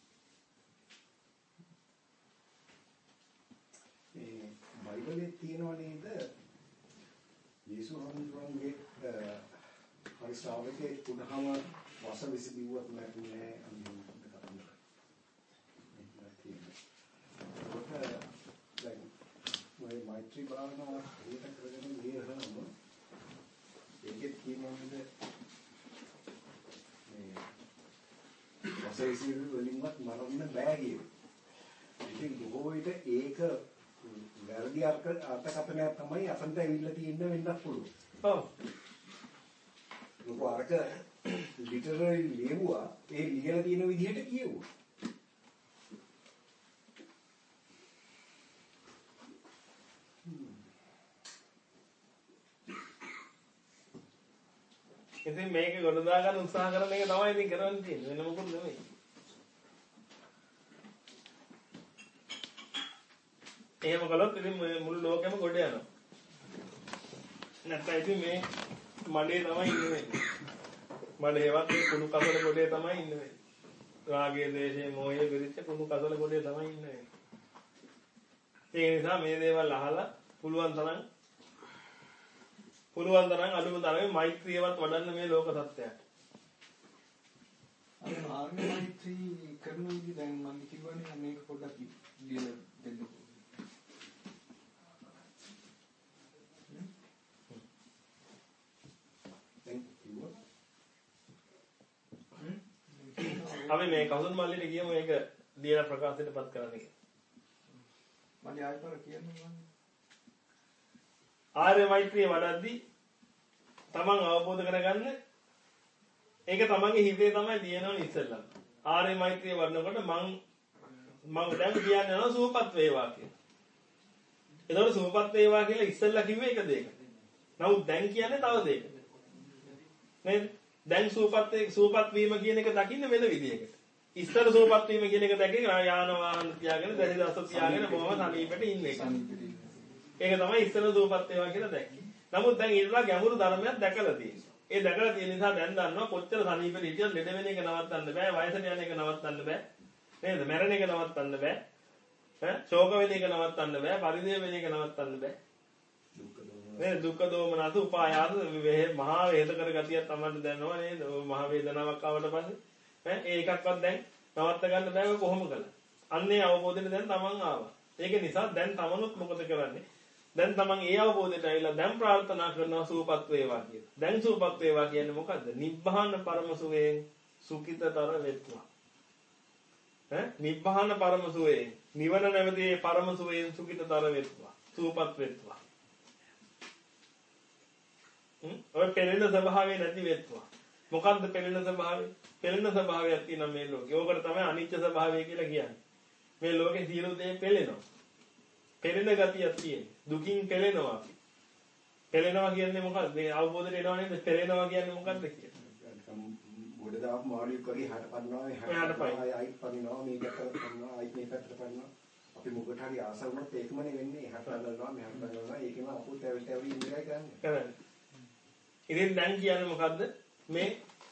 මේ බයිබලයේ තියෙනව නේද? යේසුස් වහන්සේගේ හරි ශ්‍රාවකයෙක් වුණාම වස විසි දිව්වත් නැහැ අනිත් කතන්දර. මේක තියෙනවා. දැන් මේ මෛත්‍රී භාවනාව හරියට කරගෙන ගියහම ඒකෙත් කියනවා නේද? මේ වස විසි වලින්වත් මරන්න බෑ කියන්නේ. ඉතින් බොහෝ විට ඒක වැරදි අර්ථකථනයක් තමයි අසන්ත ඇවිල්ලා තියෙන්න වෙන්නත් පුළුවන්. ඔව්. ලොකු අරක ලිටරරි ලියුවා ඒ ලියලා තියෙන විදිහට කියුවා. ඉතින් මේක ගොඩදා ගන්න උත්සාහ කරන එක තමයි ඉතින් කරන්න තියෙන්නේ. වෙන මොකුත් නෙමෙයි. එහෙම කළොත් ඉතින් මුළු ලෝකෙම ගොඩ යනවා. නැත්නම් ඉතින් මේ මඩේ තමයි ඉන්නේ. මඩේවත් මේ කුණු කසල ගොඩේ තමයි ඉන්නේ. රාගයේ දේශයේ මොහයේ විරිච්ච කුණු කසල ගොඩේ තමයි ඉන්නේ. ඒ නිසා මේ දේවල් අහලා පුළුවන් තරම් පුළුවන් තරම් අනුම තරමේ මෛත්‍රියවත් වඩන්න මේ ලෝක සත්‍යයට. අර ආර්ය මෛත්‍රී කරන විදිහ දැන් මම කිව්වනේ මේක පොඩ්ඩක් ලියලා දෙන්න. අපි මේ කවුරුන් මල්ලිට කියමු මේක ලියලා ප්‍රකාශයටපත් කරන්න කියලා. මම ආයෙත් කියන්නේ මම ආර්ය මෛත්‍රිය වඩද්දී තමන් අවබෝධ කරගන්න ඒක තමන්ගේ හිතේ තමයි තියෙනවනේ ඉස්සෙල්ලා. ආර්ය මෛත්‍රිය වඩනකොට මං මම දැන් කියන්නේ නෝ සුවපත් වේවා කියලා. ඒතකොට සුවපත් වේවා කියලා ඉස්සෙල්ලා කිව්වේ එක දෙයක. නමුත් දැන් කියන්නේ තව දෙයක. නේද? දැන් සුවපත් සුවපත් වීම කියන එක දකින්න වෙන විදියකට. ඉස්සර සුවපත් වීම කියන එක දැකේ යාන වාහන තියාගෙන දැරි දස තියාගෙන බොහොම සමීපෙට ඉන්න එක. ඒක තමයි ඉස්සර සුවපත් වේවා කියලා දැක්කේ. නමුත් දැන් ඊටලා ගැඹුරු ධර්මයක් දැකලා තියෙනවා. ඒ දැකලා තියෙන නිසා දැන් දන්නවා කොච්චර සමීපෙට හිටියත් ලෙඩ වෙන එක නවත්තන්න බෑ, වයසට යන එක නවත්තන්න බෑ. නේද? මැරෙන එක නවත්තන්න බෑ. ඈ ශෝක වෙන එක නවත්තන්න බෑ, පරිදේව වෙන එක නවත්තන්න බෑ. මේ දුක්ඛ දෝමනස උපායාස මහා වේද කර ගතිය තමයි දැනනවා නේද? මහා වේදනාවක් ආවට පස්සේ ඈ ඒකක්වත් දැන් නවත්ත ගන්න බෑ කොහොම කළා. අන්නේ අවබෝධයෙන් දැන් තමන් ආවා. ඒක නිසා දැන් තමනුත් මොකද කරන්නේ? දැන් තමන් ඒ අවබෝධයට ඇවිල්ලා දැන් ප්‍රාර්ථනා කරනවා සූපත් වේවා කියලා. දැන් සූපත් වේවා කියන්නේ මොකද්ද? නිබ්බාන පරම සුවයෙන් සුඛිතතර වෙත්වා. ඈ නිබ්බාන පරම සුවයෙන් නිවන නැවතී පරම සුවයෙන් සුඛිතතර වෙත්වා. සූපත් වෙත්වා. ඔය පෙළෙන ස්වභාවය නැති වෙත්වා. මොකද්ද පෙළෙන ස්වභාවය? පෙළෙන ස්වභාවයක් තියෙනවා මේ ලෝකේ. ඕකට තමයි අනිත්‍ය ස්වභාවය කියලා කියන්නේ. මේ ලෝකේ සියලු දේ පෙළෙනවා. පෙළෙන ගතියක් තියෙන. දුකින් පෙළෙනවා. පෙළෙනවා කියන්නේ මොකක්ද? මේ අවබෝධයට එනවා නේද? පෙළෙනවා කියන්නේ මොකක්ද කියන්නේ? ගොඩ දාපු මාළුවෙක් වගේ හට පන්නවා, එහාට පන්නවා, ආයිත් පන්නවා, මේකට පන්නවා, ආයිත් මේකට පන්නවා. අපි මොකට හරි ආස වුණොත් ඒකමනේ වෙන්නේ. එහාට පන්නනවා, මෙහාට පන්නනවා. ඒකම අපු තැවි තැවි ඉඳලා ගන්න. කරන්නේ. ඉතින් දැන් කියන්නේ මොකද්ද? මේ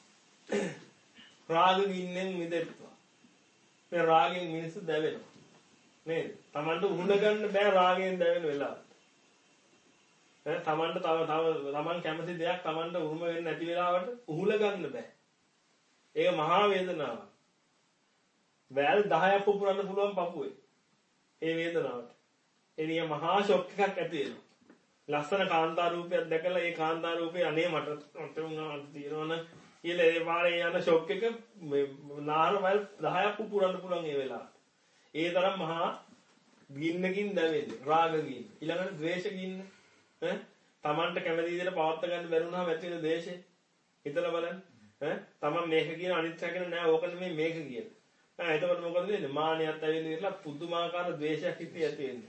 රාග ගින්නෙන් මිදෙත්වා. මේ රාගෙන් මිනිස්සු දැවෙනවා. නේද? Tamanට උහුණ ගන්න බෑ රාගයෙන් දැවෙන වෙලාවට. ඈ Tamanට තව තව Taman කැමති දෙයක් Tamanට උරුම වෙන්නේ නැති වෙලාවට උහුල ගන්න බෑ. ඒක මහා වේදනාවක්. වැල් දහයක් පුපුරන්න පුළුවන් පපුවේ. ඒ වේදනාවට. එනිය මහා ෂොක් එකක් ඇති වෙනවා. ලස්සන කාන්තා රූපයක් දැකලා ඒ කාන්තා රූපේ අනේ මට මට උනා තියෙනවනේ කියලා ඒ පාරේ යන ෂොක් එක නාර වැල් දහයක් පුපුරන්න පුළුවන් ඒ වෙලාවට. ඒ තරම් මහා ගින්නකින් දැවෙන්නේ රාග ගින්න. ඊළඟට ද්වේෂ ගින්න. ඈ Tamanට කැමති විදිහට පවත් ගන්න බැරුණාම ඇති වෙන දේශේ. හිතලා බලන්න. ඈ Taman මේක කියන අනිත් හැකෙන නෑ ඕක නෙමෙයි මේක කියන. ඈ එතකොට මොකද වෙන්නේ? මානියත් ඇවිල්ලා ඉරලා පුදුමාකාර ද්වේෂයක් හිතේ ඇති වෙන්නේ.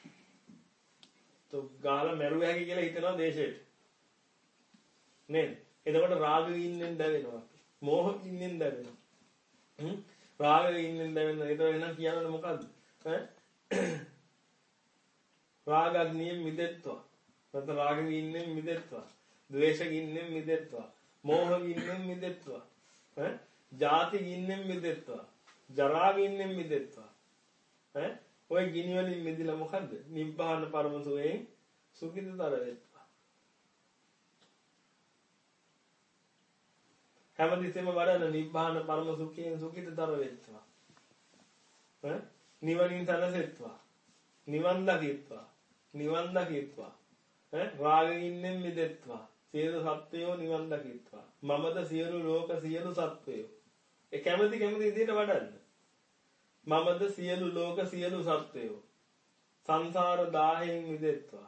તો ගාලා මැරුව හැකි කියලා හිතනවා දේශේට. නේද? එතකොට රාග ගින්නෙන් දැවෙනවා. මෝහ ගින්නෙන් දැවෙනවා. හ්ම් රාග ගින්නෙන් දැවෙනවා. ඒක වෙන කියනවනේ මොකද්ද? ඈ රාගග්නියෙන් මිදෙත්වා. නැත්නම් රාග ගින්නෙන් මිදෙත්වා. ද්වේෂ ගින්නෙන් මිදෙත්වා. මෝහ ගින්නෙන් මිදෙත්වා. ඈ ජාති ගින්නෙන් මිදෙත්වා. ජරා ගින්නෙන් මිදෙත්වා. ඈ ඔය ගිනි වලින් මිදිලා මොකද්ද? නිබ්බාන පරම සුවයෙන් සුඛිතතර වෙත්වා. හැමදෙස්සෙම වඩන නිබ්බාන පරම සුඛයෙන් සුඛිතතර වෙත්වා. ඈ නිවනින් සැනසෙත්වා. නිවන් දකිත්වා. නිවන් දකිත්වා. ඈ රාගින්නෙන් මිදෙත්වා. සියලු සත්වයෝ නිවන් දකිත්වා. මමද සියලු ලෝක සියලු සත්වයෝ. ඒ කැමැති කැමැති විදිහට වඩන්න. මමද සියලු ලෝක සියලු සත්වයෝ සංසාර දාහයෙන් මිදෙත්වා.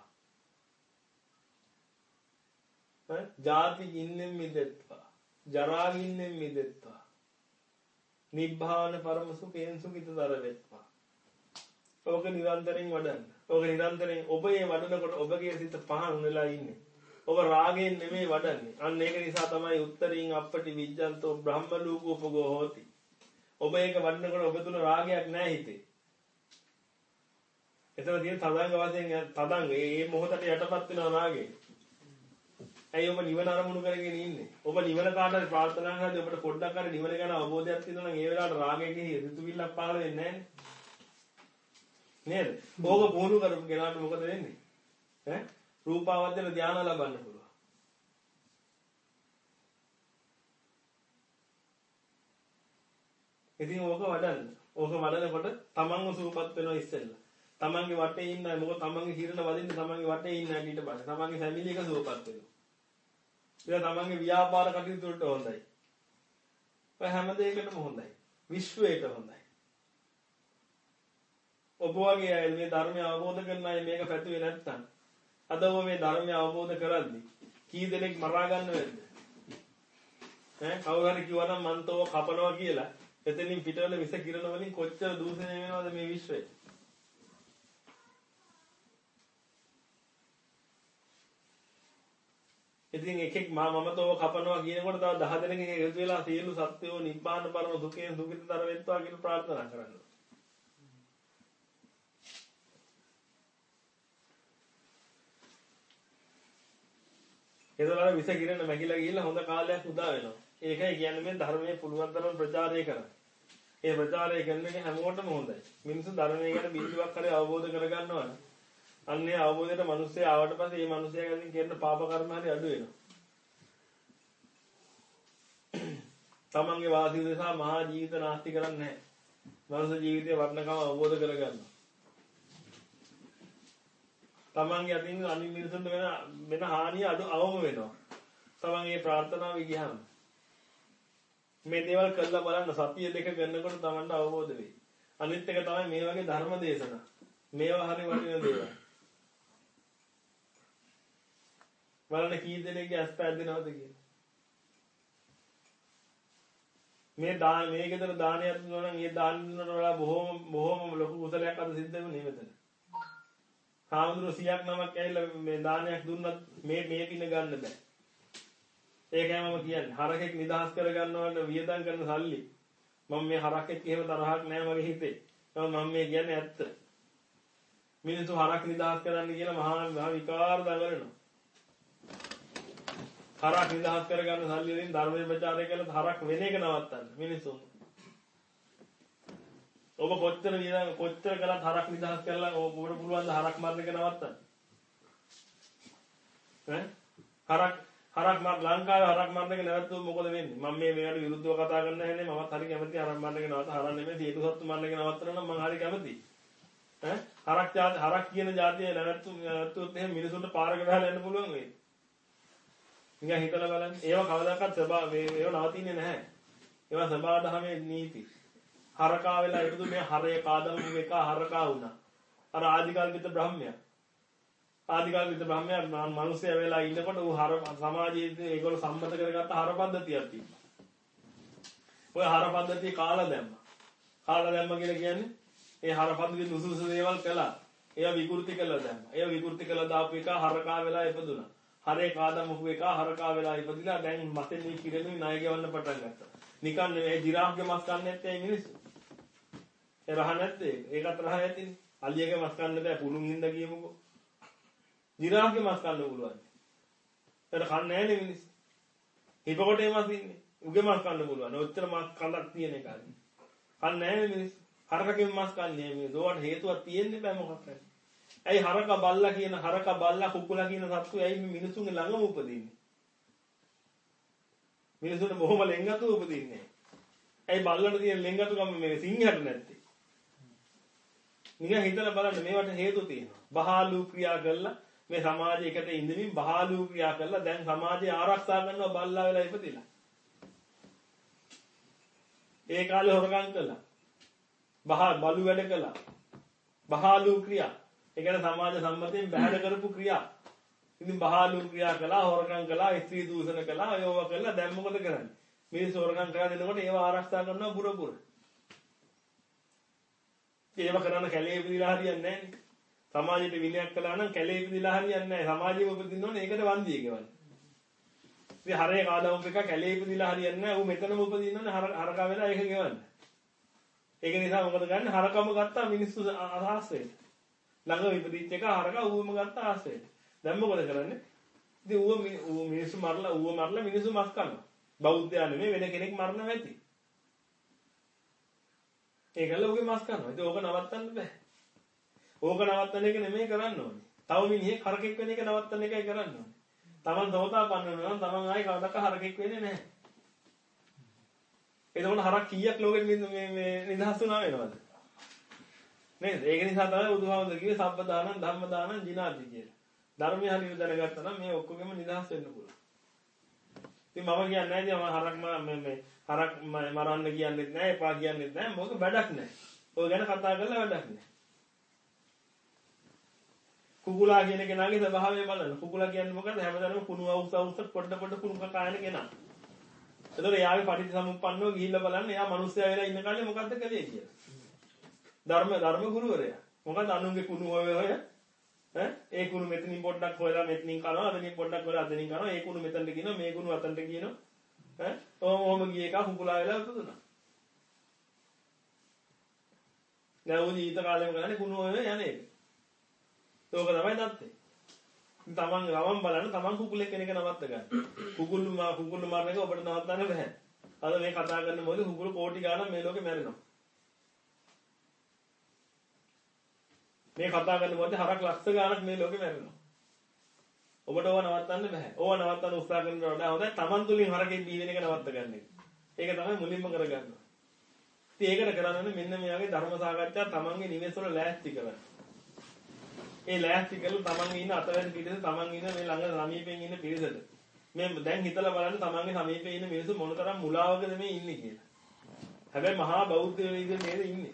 ඈ ජාති ගින්නෙන් මිදෙත්වා. ජරා ගින්නෙන් මිදෙත්වා. නිබ්බාන පරම සුඛයෙන් සුඛිතතර වෙත්වා. ඕක නිරන්තරයෙන් වඩන්න. ඕක නිරන්තරයෙන් ඔබ මේ වඩනකොට ඔබගේ සිත පහන් වෙලා ඉන්නේ. ඔබ රාගයෙන් නෙමෙයි වඩන්නේ. අන්න ඒක නිසා තමයි උත්තරින් අපටි විජ්ජන්තෝ බ්‍රහ්ම ලෝකෝපගෝ හෝති. ඔබ ඒක වඩනකොට ඔබ තුල රාගයක් නැහැ හිතේ. එතන තියෙන තදංග වශයෙන් තදංග මේ මොහොතට යටපත් වෙනවා රාගේ. ඇයි ඔබ නිවන අරමුණු කරගෙන ඉන්නේ? ඔබ නිවන කාටද ප්‍රාර්ථනා කරද්දී ඔබට පොඩ්ඩක් හරි නිවන ගැන අවබෝධයක් තියෙනවා නම් ඒ වෙලාවට රාගයේ ඍතුවිල්ලක් පහළ වෙන්නේ නැහැ නේද? ඕක පුහුණු කරපු කෙනාට මොකද වෙන්නේ? ඈ රූපාවචර ධානය ලබන්න පුළුවන්. ඉතින් ඕක වඩන්න. ඕක වඩනකොට තමන්ව සූපත් වෙනවා ඉස්සෙල්ලා. තමන්ගේ වටේ ඉන්න අය මොකද තමන්ගේ හිරණ වදින්න තමන්ගේ වටේ ඉන්න අය ඊට පස්සේ තමන්ගේ ෆැමිලි එක සූපත් වෙනවා. ඊට තමන්ගේ ව්‍යාපාර කටයුතු වලට හොඳයි. ඔය හැම දෙයකටම හොඳයි. විශ්වයට හොඳයි. ඔබ වගේ අය මේ ධර්මය අවබෝධ කරන අය මේක පැතුවේ නැත්තම් අද ඔබ මේ ධර්මය අවබෝධ කරද්දී කී දෙනෙක් මරා ගන්නවද? ඈ කවුරු හරි කිව්වනම් මන්තව කපනවා කියලා එතනින් පිටවල විස කිරණ වලින් කොච්චර දූෂණය වෙනවද මේ විශ්වයේ? ඉතින් එකෙක් මා මම තව කපනවා කියනකොට තව දහ දෙනෙක් එකතු වෙලා සියලු සත්වයෝ නිබ්බාන පරම සුඛයෙන් සුඛිතතර වෙත්වා කියලා ප්‍රාර්ථනා කරනවා. ඒතකොට විස කිරණ මැකිලා ගිහිල්ලා හොඳ කාලයක් උදා වෙනවා. ඒකයි කියන්නේ මේ ධර්මයේ පුළුවන් තරම් ප්‍රචාරය කරන්න. ඒ ප්‍රචාරය කරන එක හැමෝටම හොඳයි. මිනිස්සු ධර්මය ගැන බිඳුවක් හරි අවබෝධ කරගන්නවා නම් අන්නේ අවබෝධයට මිනිස්සු ආවට පස්සේ මේ මිනිස්සයා ගැන කරන පාප කර්ම හරි අඩු වෙනවා. තමන්ගේ වාසිය නිසා මහා ජීවිත නාස්ති කරන්නේ නැහැ. මනුෂ්‍ය ජීවිතයේ වටිනකම අවබෝධ කරගන්නවා. තමන්ගේ අතින් අනිත් මිනිසුන්ට වෙන වෙන හානිය අඩු අවම වෙනවා. තමන්ගේ ප්‍රාර්ථනාව ගියහම මේ දේවල් කරලා බලන්න සතිය දෙක ගන්නකොට තමන්ට අවබෝධ වෙයි. අනිත් එක තමයි මේ වගේ ධර්ම දේශනා. මේවා හරි වටින දේවල්. බලන්න කී දෙනෙක්ගේ ඇස් පැද්දෙනවද කියලා. මේ දාන මේ ගෙදර දානයක් දුන්නා නම් ඒ දාන දුන්නට වඩා බොහොම බොහොම ලොකු කුසලයක් අද සිද්ධ වෙන්නේ මෙතන. හාමුදුරුවෝ සියක් නමක් ඇවිල්ලා මේ දානයක් දුන්නත් මේ මේ පින ගන්න බෑ. ඒකයි මම කියන්නේ හරකෙක් නිදහස් කර ගන්නවට වියදම් කරන සල්ලි මම මේ හරකෙක් එහෙම තරහක් නෑ මගේ හිතේ. මම මේ කියන්නේ ඇත්ත. මිනිස්සු හරක් නිදහස් කරන්න කියලා මහා මහා විකාර දඟලනවා. හරක් නිදහස් කර ගන්න සල්ලි වලින් ධර්මයේ ප්‍රචාරය කළා හරක් වෙන එක නවත්තන්න මිනිස්සු. ඔබ කොච්චර වියදම් කොච්චර කළත් හරක් නිදහස් කරලා ඔබට පුළුවන් ද හරක් මරණ එක නවත්තන්න? ඈ හරක් හරක් මර ලංකාවේ හරක් මරණ එක නැවතුනොත් මොකද වෙන්නේ? මම මේ මේකට විරුද්ධව කතා කරන්න හැනේ මමත් හරි කැමතියි හරක් මරණ එක නවත්ත හරක් නෙමෙයි සියලු සත්තු මරණ එක නවත්තන්න නම් මම හරි කැමතියි. ඈ හරක් ජාති හරක් කියන ජාතිය නැවතු නැවතුත් එහෙම මිනිසුන්ට පාරක ගහලා යන්න පුළුවන් වෙයි. නිකන් හිතලා බලන්න. ඒව කවදාකවත් ස්වභාව ඒව නවතින්නේ නැහැ. ඒවා ස්වභාව ධර්මයේ නීති. හරකා වෙලා ඉපදු මේ හරය කාදම් එක හරකා වුණා. අර ආදිකල්පිත බ්‍රහ්මයා. ආදිකල්පිත බ්‍රහ්මයා මිනිස්සයා වෙලා ඉන්නකොට ඌ හර සමාජයේ ඒගොල්ලෝ සම්මත කරගත්ත හර පද්ධතියක් තිබ්බා. ඔය හර පද්ධතිය කාලා දැම්මා. කාලා දැම්ම කියලා කියන්නේ ඒ හර පද්ධතියේ නුසුසු දේවල් කළා. ඒවා විකෘති කළා දැම්මා. ඒවා විකෘති කළා දාපු එක හරකා වෙලා ඉපදුණා. හරේ කාදම් වූ එක හරකා වෙලා ඉපදිලා දැන් මතෙන් මේ කිරෙනුයි ණය ගෙවන්න පටන් ගත්තා. නිකන් නෙවෙයි ජිරාෆ්ගේ මස් කන්නේ නැත්තේ මිනිස්සු. ඒ රහ නැත්තේ ඒකත් රහ ඇතිනේ. අලියගේ මස් කන්න බෑ පුළුන් හින්දා කියමුකෝ. ජිරාෆ්ගේ මස් කන්න පුළුවන්. ඒක කන්නේ නැහැ මිනිස්සු. හිපකොටේ මස් ඉන්නේ. උගේ මස් කන්න පුළුවන්. ඔච්චර මස් කඳක් තියෙන එකයි. කන්නේ නැහැ මිනිස්සු. හරකගේ මස් කන්නේ මිනිස්සු. ඒවට හේතුවක් තියෙන්නේ බෑ මොකක්ද? ඇයි හරක බල්ලා කියන හරක බල්ලා කුකුලා කියන සත්තු ඇයි මිනිසුන්ගේ ළඟම උපදින්නේ? මිනිසුන්ට බොහොම ලෙන්ගතු උපදින්නේ. ඇයි බල්ලට තියෙන ලෙන්ගතුකම මේ සිංහට නැත්තේ? නිකන් හිතලා බලන්න මේවට හේතු තියෙනවා. බහාලු ක්‍රියා කළා මේ සමාජය එකට ඉඳමින් බහාලු ක්‍රියා කළා දැන් සමාජය ආරක්ෂා කරනවා බල්ලා වෙලා ඉපදිලා. ඒ කාලේ හොරකම් කළා. බහා බලු වැඩ කළා. බහාලු ක්‍රියා ඒ කියන්නේ සමාජ සම්මතයෙන් බැහැර කරපු ක්‍රියා. ඉතින් බහාලු ක්‍රියා කළා, හොරකම් කළා, ස්ත්‍රී දූෂණ කළා, ඒව කළා දැන් මොකද කරන්නේ? මිනිස්සු හොරකම් කරලා දෙනකොට ඒව ආරක්ෂා කරනවා පුර පුර. ඒව කරන කැලේ ඉපදිලා හරියන්නේ නැහැ නේ. සමාජයට විනයක් කළා නම් කැලේ ඉපදිලා හරියන්නේ නැහැ. සමාජෙම උපදින්න ඕනේ ඒකට වන්දිය ගෙවන්න. ඉතින් හරේ කාදවුම් එක කැලේ ඉපදිලා හරියන්නේ නැහැ. ඌ මෙතනම උපදින්න ඕනේ හරකා වෙලා ඒක ගෙවන්න. ඒක නිසා මොකද ගන්න හරකම ගත්තා මිනිස්සු ආසෙට. ළඟ ඉපදිච්ච එක හරකා ඌවම ගත්තා ආසෙට. දැන් මොකද කරන්නේ? ඉතින් ඌව ඌ මිනිස්සු මරලා ඌව මරලා මිනිස්සු මස් කනවා. බෞද්ධයා නෙමෙයි වෙන කෙනෙක් මරනවා ඇති. ඒකල ඌගේ මස් කනවා. ඉතින් ඕක නවත්තන්න බෑ. ඕක නවත්තන එක නෙමෙයි කරන්න ඕනේ. තව මිනිහෙක් හරකෙක් වෙන එක නවත්තන එකයි කරන්න ඕනේ. Taman සෝතාපන්න වෙනවා නම් Taman ආයි කවදාක හරකෙක් වෙන්නේ නැහැ. එතකොට හරක් කීයක් ලෝකෙට මේ මේ නිදහස් වුණා වෙනවද? නේද? ඒක නිසා තමයි බුදුහාමුදුරුවෝ කිව්වේ සබ්බ දානං ධම්ම දානං ජිනාති කියලා. ධර්මය හරියට දැනගත්තා නම් මේ ඔක්කොගෙම නිදහස් වෙන්න පුළුවන්. ඉතින් මම කියන්නේ නැහැ ඉතින් මම හරක් මේ මේ හරක් මරන්න කියන්නේත් නැහැ, එපා කියන්නේත් නැහැ. මොකද වැඩක් නැහැ. ඔය ගැන කතා කරලා වැඩක් නැහැ. කුකුලා කියන කෙනාගේ ස්වභාවය බලන්න. කුකුලා කියන්නේ මොකද? හැමදාම කුණු අවුස් අවුස් පොඩ පොඩ කුණු කකායන කෙනා. එතකොට එයාගේ පටිච්චසමුප්පන්නව ගිහිල්ලා බලන්න එයා මිනිස්සයා වෙලා ඉන්න කාලේ මොකද්ද කළේ කියලා. ධර්ම ධර්ම ගුරුවරයා. මොකද අනුන්ගේ කුණු හොය හොය ඈ ඒ කුණු මෙතනින් පොඩ්ඩක් හොයලා මෙතනින් කරනවා අතනින් පොඩ්ඩක් හොයලා අතනින් කරනවා ඒ කුණු මෙතනට කියනවා මේ කුණු අතනට කියනවා ඈ ඔහොම ඔහොම ගිය එක කුකුලා වෙලා උතුදුනා. දැන් උන් ඊට කාලෙම කරන්නේ කුණු හොය යන්නේ. ඒක තමයි தත්ත්වය. තමන් රවම් බලන්න තමන් කුකුලෙක් කෙනෙක් නවත්ත ගන්න. කුකුල්ලු මා කුකුල්ලු මරන එක ඔබට නවත්තන්න බෑ. අද මේ කතා කරන මොකද කුකුළු කෝටි ගාණක් මේ ලෝකේ මැරෙනවා. මේ කතා කරන මොකද හරක් ලක්ෂ ගාණක් මේ ලෝකේ මැරෙනවා. ඔබට ඕව නවත්තන්න බෑ. ඕව නවත්තන්න උත්සාහ කරනකොට වඩා හොඳයි තමන් තුලින් හරකෙක් බී වෙන එක නවත්ත ගන්න එක. ඒක තමයි මුලින්ම කරගන්න. ඉතින් ඒකට කරන්නේ මෙන්න මේ වගේ ධර්ම සාකච්ඡා තමන්ගේ නිවෙස් වල ලෑස්ති කරන්න. ඒ ලෑස්ති කරලා තමන් ඉන්න අතවැල් පිළිස තමන් ඉන්න මේ ළඟ සමීපයෙන් ඉන්න පිළිසද මේ දැන් හිතලා බලන්න තමන්ගේ සමීපයේ ඉන්න මිනිස්සු මොනතරම් මුලාවකද මේ ඉන්නේ කියලා. හැබැයි මහා බෞද්ධ විදිහට නේද ඉන්නේ.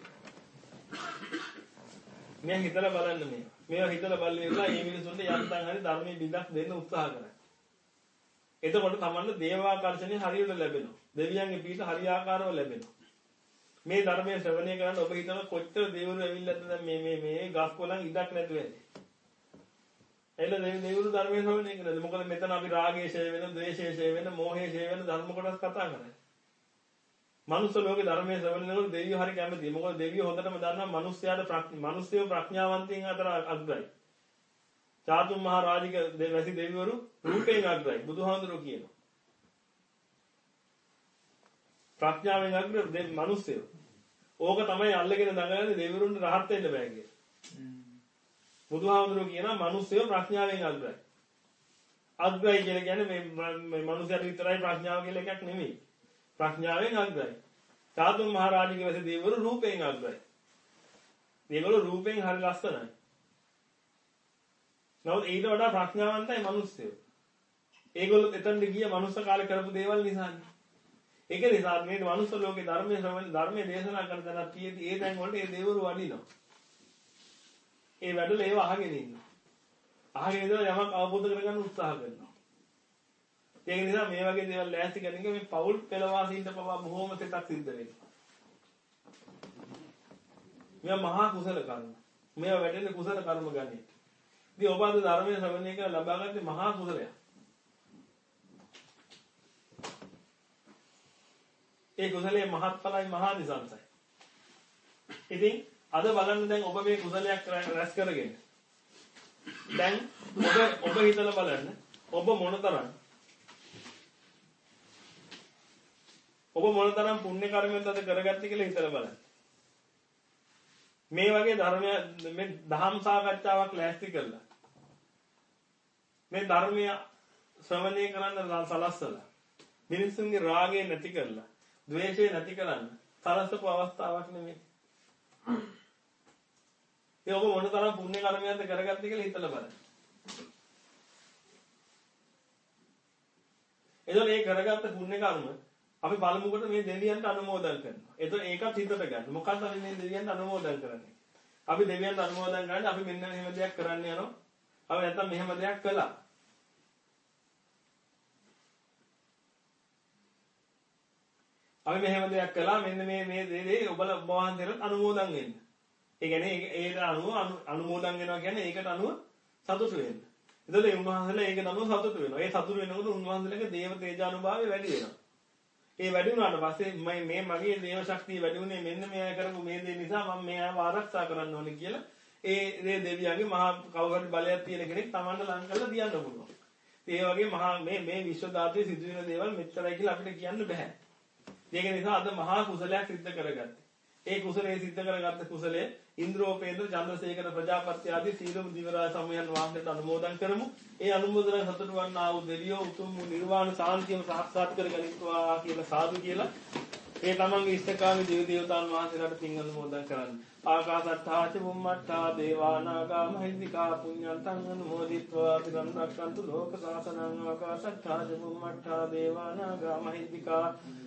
මේ හිතලා බලන්න මේ. මේවා හිතලා බලලා ඉන්න මේ මිනිස්සුන්ට යන්තම් හරි ධර්මයේ බිඳක් දෙන්න උත්සාහ කරා. එතකොට තමන්ට දේවාකර්ෂණය හරියට ලැබෙනවා. දෙවියන්ගේ පිහිට හරියාකාරව ලැබෙනවා. මේ ධර්මයේ ශ්‍රවණය කරන්න ඔබ හිතන කොච්චර දේවරු ඇවිල්ලාද දැන් මේ මේ මේ ගස් කොළන් ඉඩක් නැතුව ඇති. එළ දේවරු ධර්මයේ ශ්‍රවණය කරනද මොකද මෙතන අපි රාගයේ ඡය වෙන, ද්වේෂයේ ඡය වෙන, මෝහයේ ඡය වෙන ධර්ම කොටස් කතා කරන්නේ. මනුස්ස ලෝකේ ධර්මයේ ශ්‍රවණය කරනකොට දෙවියෝ හරි කැමතියි. මොකද දෙවියෝ හොඳටම දන්නවා මිනිස්යාට මිනිස්යෝ ප්‍රඥාවන්තයින් අතර අග්‍රයි. චාතුම් මහ රාජික වැසි දෙවිවරු රූපයෙන් අග්‍රයි. බුදුහාමුදුරුවෝ කියනවා. ප්‍රඥාවෙන් අග්‍ර දෙ මිනිස්සුયો. ඕක තමයි අල්ලගෙන දඟලන්නේ දෙවිවරුන්ට රහත් වෙන්න බෑ කියලා. බුදුහාමුදුරුවෝ කියනවා මිනිස්සුયો ප්‍රඥාවෙන් අග්‍රයි. අග්‍රයි කියලා කියන්නේ මේ මේ මිනිස්සුන්ට විතරයි ප්‍රඥාව කියලා එකක් නෙමෙයි. ප්‍රඥාවෙන් අග්‍රයි. චාතුම් මහ රාජික වැසි දෙවිවරු රූපයෙන් අග්‍රයි. ඒගොල්ලෝ රූපයෙන් හරි ලස්සනයි. නමුත් ඊට වඩා ප්‍රඥාවන්තයි මිනිස්සුયો. ඒගොල්ලෝ එතනට ගිය මනුස්ස කාලේ කරපු දේවල් නිසානේ. ඒක නිසා මේ මනුස්ස ලෝකේ ධර්මයේ ශ්‍රවණ ධර්මයේ දේශනා කරන තැනක් තියෙදි ඒ තැන් වලට ඒ දේවරු වඩිනවා. ඒ වැඩවල ඒව අහගෙන ඉන්නවා. අහගෙන ඉඳලා යමක් අවබෝධ කරගන්න උත්සාහ කරනවා. ඒක නිසා මේ වගේ දේවල් ලෑස්ති කරන එක මේ පෞල් පෙළවාසීන්ට පවා බොහොම තෙතක් සිද්ධ වෙනවා. මේවා මහා කුසල කර්ම. මේවා වැඩෙන කුසල කර්ම ගන්නේ. ඉතින් ඔබ අද ධර්මයේ ශ්‍රවණය කරලා ලබාගත්තේ මහා කුසලයක්. ඒ කුසලයේ මහත්ඵලයි මහා නිසංසයි. ඉතින් අද බලන්න දැන් ඔබ මේ කුසලයක් රැස් කරගෙන දැන් ඔබ ඔබ හිතලා බලන්න ඔබ මොනතරම් ඔබ මොනතරම් පුණ්‍ය කර්මයක් අද කරගත්තද කියලා හිතලා බලන්න. මේ වගේ ධර්මය මේ දහම් සාකච්ඡාවක් ලෑස්ති කරලා මේ ධර්මය ශ්‍රවණය කරන්න සලස්සලා මිනිසුන්ගේ රාගය නැති කරලා ද්වේෂය නැති කරන්න සලස්සපු අවස්ථාවක් නෙමෙයි. ඒ ඔබ මොන තරම් පුණ්‍ය කර්මයක්ද කරගත්තද කියලා හිතලා බලන්න. එතකොට මේ කරගත්ත පුණ්‍ය කර්ම අපි බලමු කොට මේ දෙවියන්ට අනුමෝදන් කරනවා. එතකොට ඒකත් හිතට ගන්න. මොකක්ද අපි මේ දෙවියන්ට අනුමෝදන් කරන්නේ? අපි දෙවියන්ට අනුමෝදන් කරන්නේ අපි මෙන්න මෙහෙම දෙයක් කරන්න යනවා. අපි නැත්තම් මෙහෙම දෙයක් කළා. අපි මෙහෙම දෙයක් කළා මෙන්න මේ මේ දේ ඔබලා ඔබ වහන්සේට අනුමෝදන් වෙන්න. ඒ කියන්නේ ඒකට අනුව අනුමෝදන් වෙනවා කියන්නේ ඒකට අනුව සතුටු වෙන්න. එතකොට ඒ උන්වහන්සේලා ඒකට අනුව සතුටු වෙනවා. ඒ සතුටු වෙනකොට උන්වහන්සේලාගේ දේව තේජානුභාවය වැඩි වෙනවා. ඒ වැඩි වුණාට පස්සේ මම මේ මගේ දේව ශක්තිය වැඩි වුණේ මෙන්න මෙයා කරපු මේ දේ නිසා මම මෙයාව ආරක්ෂා කරන්න ඕනේ කියලා ඒ දේ දෙවියන්ගේ මහා කවුරුහරි බලයක් තියෙන කෙනෙක් Tamanට ලං කරලා දියන්න පුළුවන්. ඒ වගේ මහා මේ මේ විශ්ව ධාතුවේ සිදුවෙන දේවල් මෙච්චරයි කියලා අපිට කියන්න බෑ. ඒක නිසා අද මහා කුසලයක් සිද්ධ කරගත්තේ. ඒ කුසලයේ සිද්ධ කරගත්ත කුසලයේ ඉන්ද්‍රෝපේන්ද්‍ර චන්ද්‍රසේකර ප්‍රජාපති ආදී සීලම දිවරා සමයන් වහන්සේට අනුමෝදන් කරමු. ඒ අනුමෝදන සතුටු වන්නා වූ දෙවියෝ උතුම් නිර්වාණ සාන්තියම සාක්ෂාත් කරගනිත්වා කියලා සාදු කියලා ඒ තමන්ගේ ඉෂ්ඨකාමී දේව දේවතාවුන් වහන්සේලාට පින් අනුමෝදන් කරන්න. ආකාසත්තා ච බුම්මත්තා දේවානාගා මහිද්దికා පුඤ්ඤන්තං අනුමෝදිත්වා තිරන් රක්ඛන්තු ලෝක සාසනං. ආකාසත්තා ච බුම්මත්තා දේවානාගා මහිද්దికා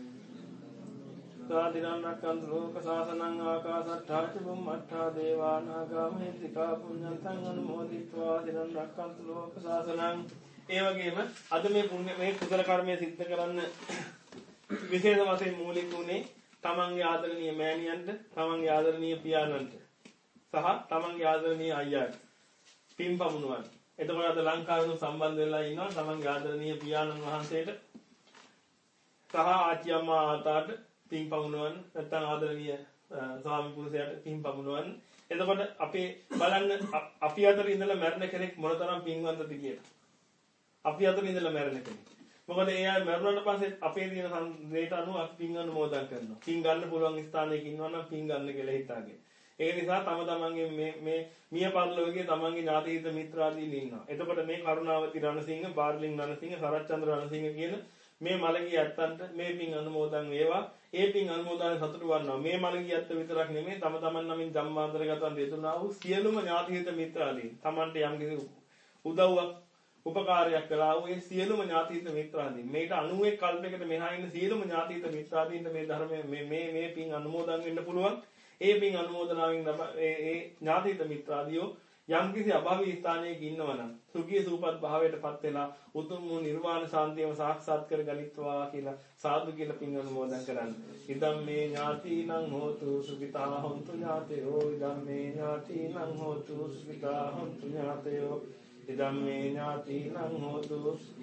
සාදිනං රක්ඛන්තු ලෝක සාසනං. ආකාසත්තා ච බුම්මත්තා දේවානාගා මහිද්దికා පුඤ්ඤන්තං අනුමෝදිත්වා තිරන් රක්ඛන්තු ලෝක සාසනං. ඒ වගේම අද මේ පුණ්‍ය මේ කුසල කර්මය සිද්ධ කරන්න විශේෂ වශයෙන් මූලික උනේ තමන්ගේ ආදරණීය මෑණියන්ට, තමන්ගේ ආදරණීය පියාණන්ට සහ තමන්ගේ ආදරණීය අයියාට පින් පමුණුවන්න. එතකොට අද ලංකාවේ සම්බන්ධ වෙලා ඉන්නවා තමන්ගේ ආදරණීය පියාණන් වහන්සේට සහ ආච්චි අම්මා ආතාට පින් පමුණුවන්න. නැත්නම් ආදරණීය ස්වාමි පුරුෂයාට පින් පමුණුවන්න. එතකොට අපේ බලන්න අපි අතර ඉඳලා මැරෙන කෙනෙක් මොනතරම් පින්වන්තද කියලා. අපි අතර ඉඳලා මැරෙන කෙනෙක්. මොකද ඒ අය මරුණාට පස්සේ අපේ තියෙන දේට අනුව අපි පින් අනුමෝදන් කරනවා. පින් ගන්න පුළුවන් ස්ථානයක ඉන්නවා නම් පින් ගන්න කියලා හිතාගෙන. ඒ නිසා තම තමන්ගේ මේ මේ මිය පරලෝකයේ තමන්ගේ ඥාති හිත මිත්‍රාදීන් ඉන්නවා. එතකොට මේ කරුණාවති රණසිංහ, බාර්ලින් රණසිංහ, සරච්චන්ද්‍ර රණසිංහ කියන මේ මළගිය ඇත්තන්ට මේ පින් අනුමෝදන් වේවා. ඒ පින් අනුමෝදන් සතුටු වන්නවා. මේ මළගිය ඇත්ත විතරක් නෙමෙයි තම තමන් නමින් ජම්මාන්තරගතන් දෙතුනා වූ සියලුම ඥාති හිත මිත්‍රාදීන් තමන්ට යම්කිසි උදව්වක් උපකාරයක් කළා වූ ඒ සියලුම ඥාතීන්ට මිත්‍රාදීන් මේකට අනූ එක් කල්පයකට මෙහා ඉන්න සියලුම ඥාතීන්ට මිත්‍රාදීන්ට මේ ධර්මයේ මේ මේ මේ පින් අනුමෝදන් වෙන්න පුළුවන්. ඒ පින් අනුමෝදනාවෙන් ඒ ඒ ඥාතීන්ට මිත්‍රාදීෝ යම් කිසි අභාවී ස්ථානයක ඉන්නවනම් සුඛී සූපත් භාවයට පත් වෙලා උතුම් වූ නිර්වාණ ශාන්තියම සාක්ෂාත් කර ගනිත්වා කියලා සාදු කියලා පින් අනුමෝදන් කරන්න. ඉදම් මේ ඥාතිනං හෝතු සුඛිතා හොන්තු ඥාතයෝ ඉදම් මේ ඥාතිනං හෝතු සුඛිතා හොන්තු ඥාතයෝ ඉදම් මේ ඥාතිනං හෝතු.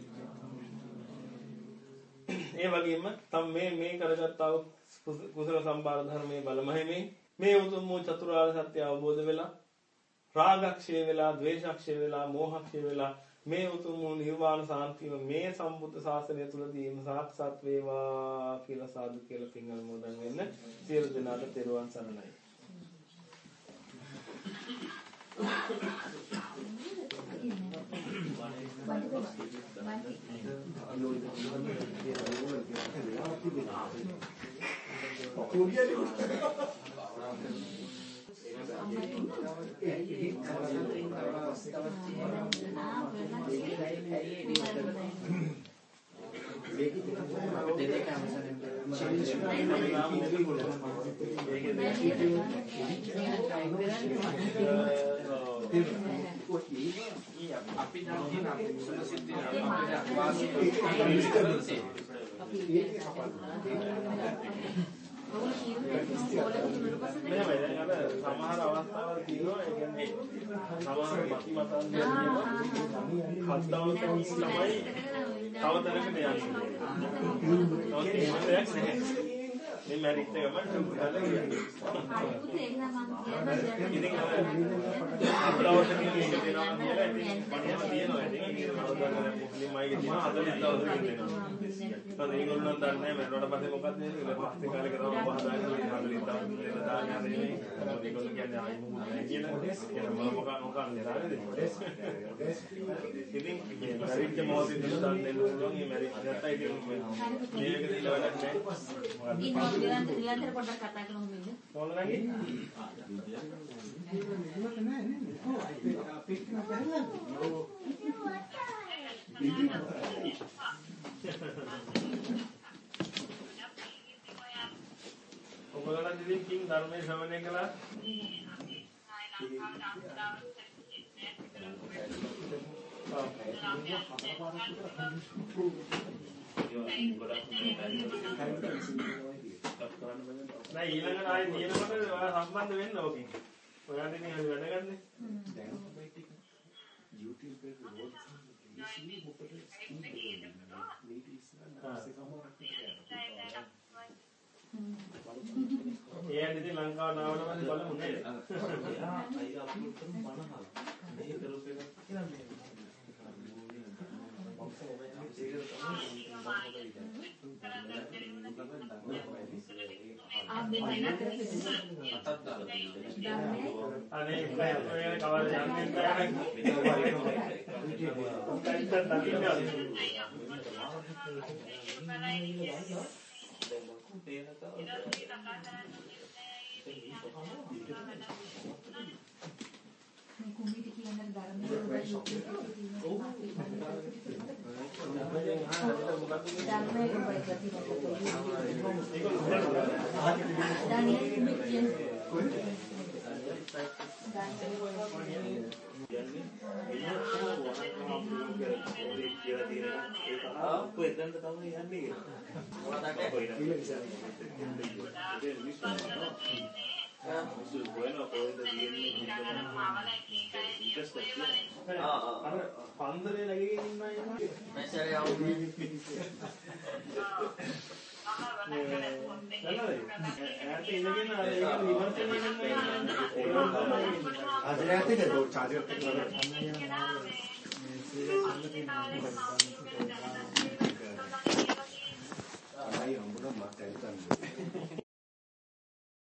ඒ වගේම තම මේ මේ කරගත්තා වූ කුසල සම්බාර ධර්මයේ බලමහිමින් මේ උතුම් වූ චතුරාර්ය සත්‍ය අවබෝධ වෙලා රාගක්ෂය වෙලා ද්වේෂක්ෂය වෙලා මෝහක්ෂය වෙලා මේ උතුම් වූ නිර්වාණ සාන්තිය මේ සම්බුද්ධ ශාසනය තුලදීම සාක්ෂාත් වේවා කියලා සාදු කියලා පින් අනුමෝදන් වෙන්න. සියලු දෙනාට තෙරුවන් සරණයි. අපි දැන් කියන කුසල සිද්ධිය අපිට මෙහෙමයි දැන් අර සමහර අවස්ථාවල් තියෙනවා ඒ කියන්නේ සමහර මති මතන් කියනවා හත් දවසකින් තමයි තව තැනකට යන්නේ. නමුත් එහෙම දෙයක් නැහැ. මේ මැරිට් එක මම සුබුදාලා කියන්නේ. ඉතින් අර හත් දවසකින් මේක දෙනවා කියලා ඉතින් මම තියෙනවා. ඉතින් ඒක නවදාගෙන මුස්ලිම් අයගේ තියෙනවා හතළිස් දවසකින් දෙනවා. ඒත් ඒගොල්ලෝ දන්නේ නැහැ මරණයට පස්සේ මොකක්ද වෙන්නේ ඊට පස්සේ කාලෙක තමයි පහදාගෙන හතළිස් දවසකින් දෙනවා දාන්නේ නෙමෙයි. ඒගොල්ලෝ කියන්නේ ආයි මොකක්ද කියලා. ඒක මම මොකක් මොකක් නෙරානේ. ඉතින් මේ මැරිට් මොහොතේ දන්නේ නෝලෝන් මේ මැරිට් නැත්නම් ඉතින් මේක දිලා වැඩක් නැහැ. ඉන්න නිරන්තර නිරන්තර පොඩ්ඩක් කතා කරමු නේද? කොහොමද නැගි? ඔබලා ඉතින් කිං ධර්මයේ ශ්‍රවණය කළා? නෑ ඊළඟට ආයේ දිනනකොට ඔයා සම්බන්ධ වෙන්න ඕකේ. ඔයාට ඉතින් වැඩ ගන්නනේ. දැන් තමයි ටික YouTube එකේ රෝල් ඉස්සී මොකද මේක ඉස්සරහ සකමරක් කියලා. ඒ ඇයිද ලංකාවට ආවට පස්සේ බලමු නේද? අයිය අප්ලෝඩ් කරන මනහල. මේ කරොත් එකක් කියලා මේ. අනේ ඔය කවර යන්නේ මේ කුමිටි කියන ධර්මයේ ධර්මයේ පන්සලේ නැගගෙන ඉන්න අය මැසරේ ආවුනේ ඈත ඉඳගෙන අර ඒක විමර්ශනය කරනවා ආදරයත් ඒක චාර්ජර් එකක් අනයි හම්බුනා මට ඇත්තන්නේ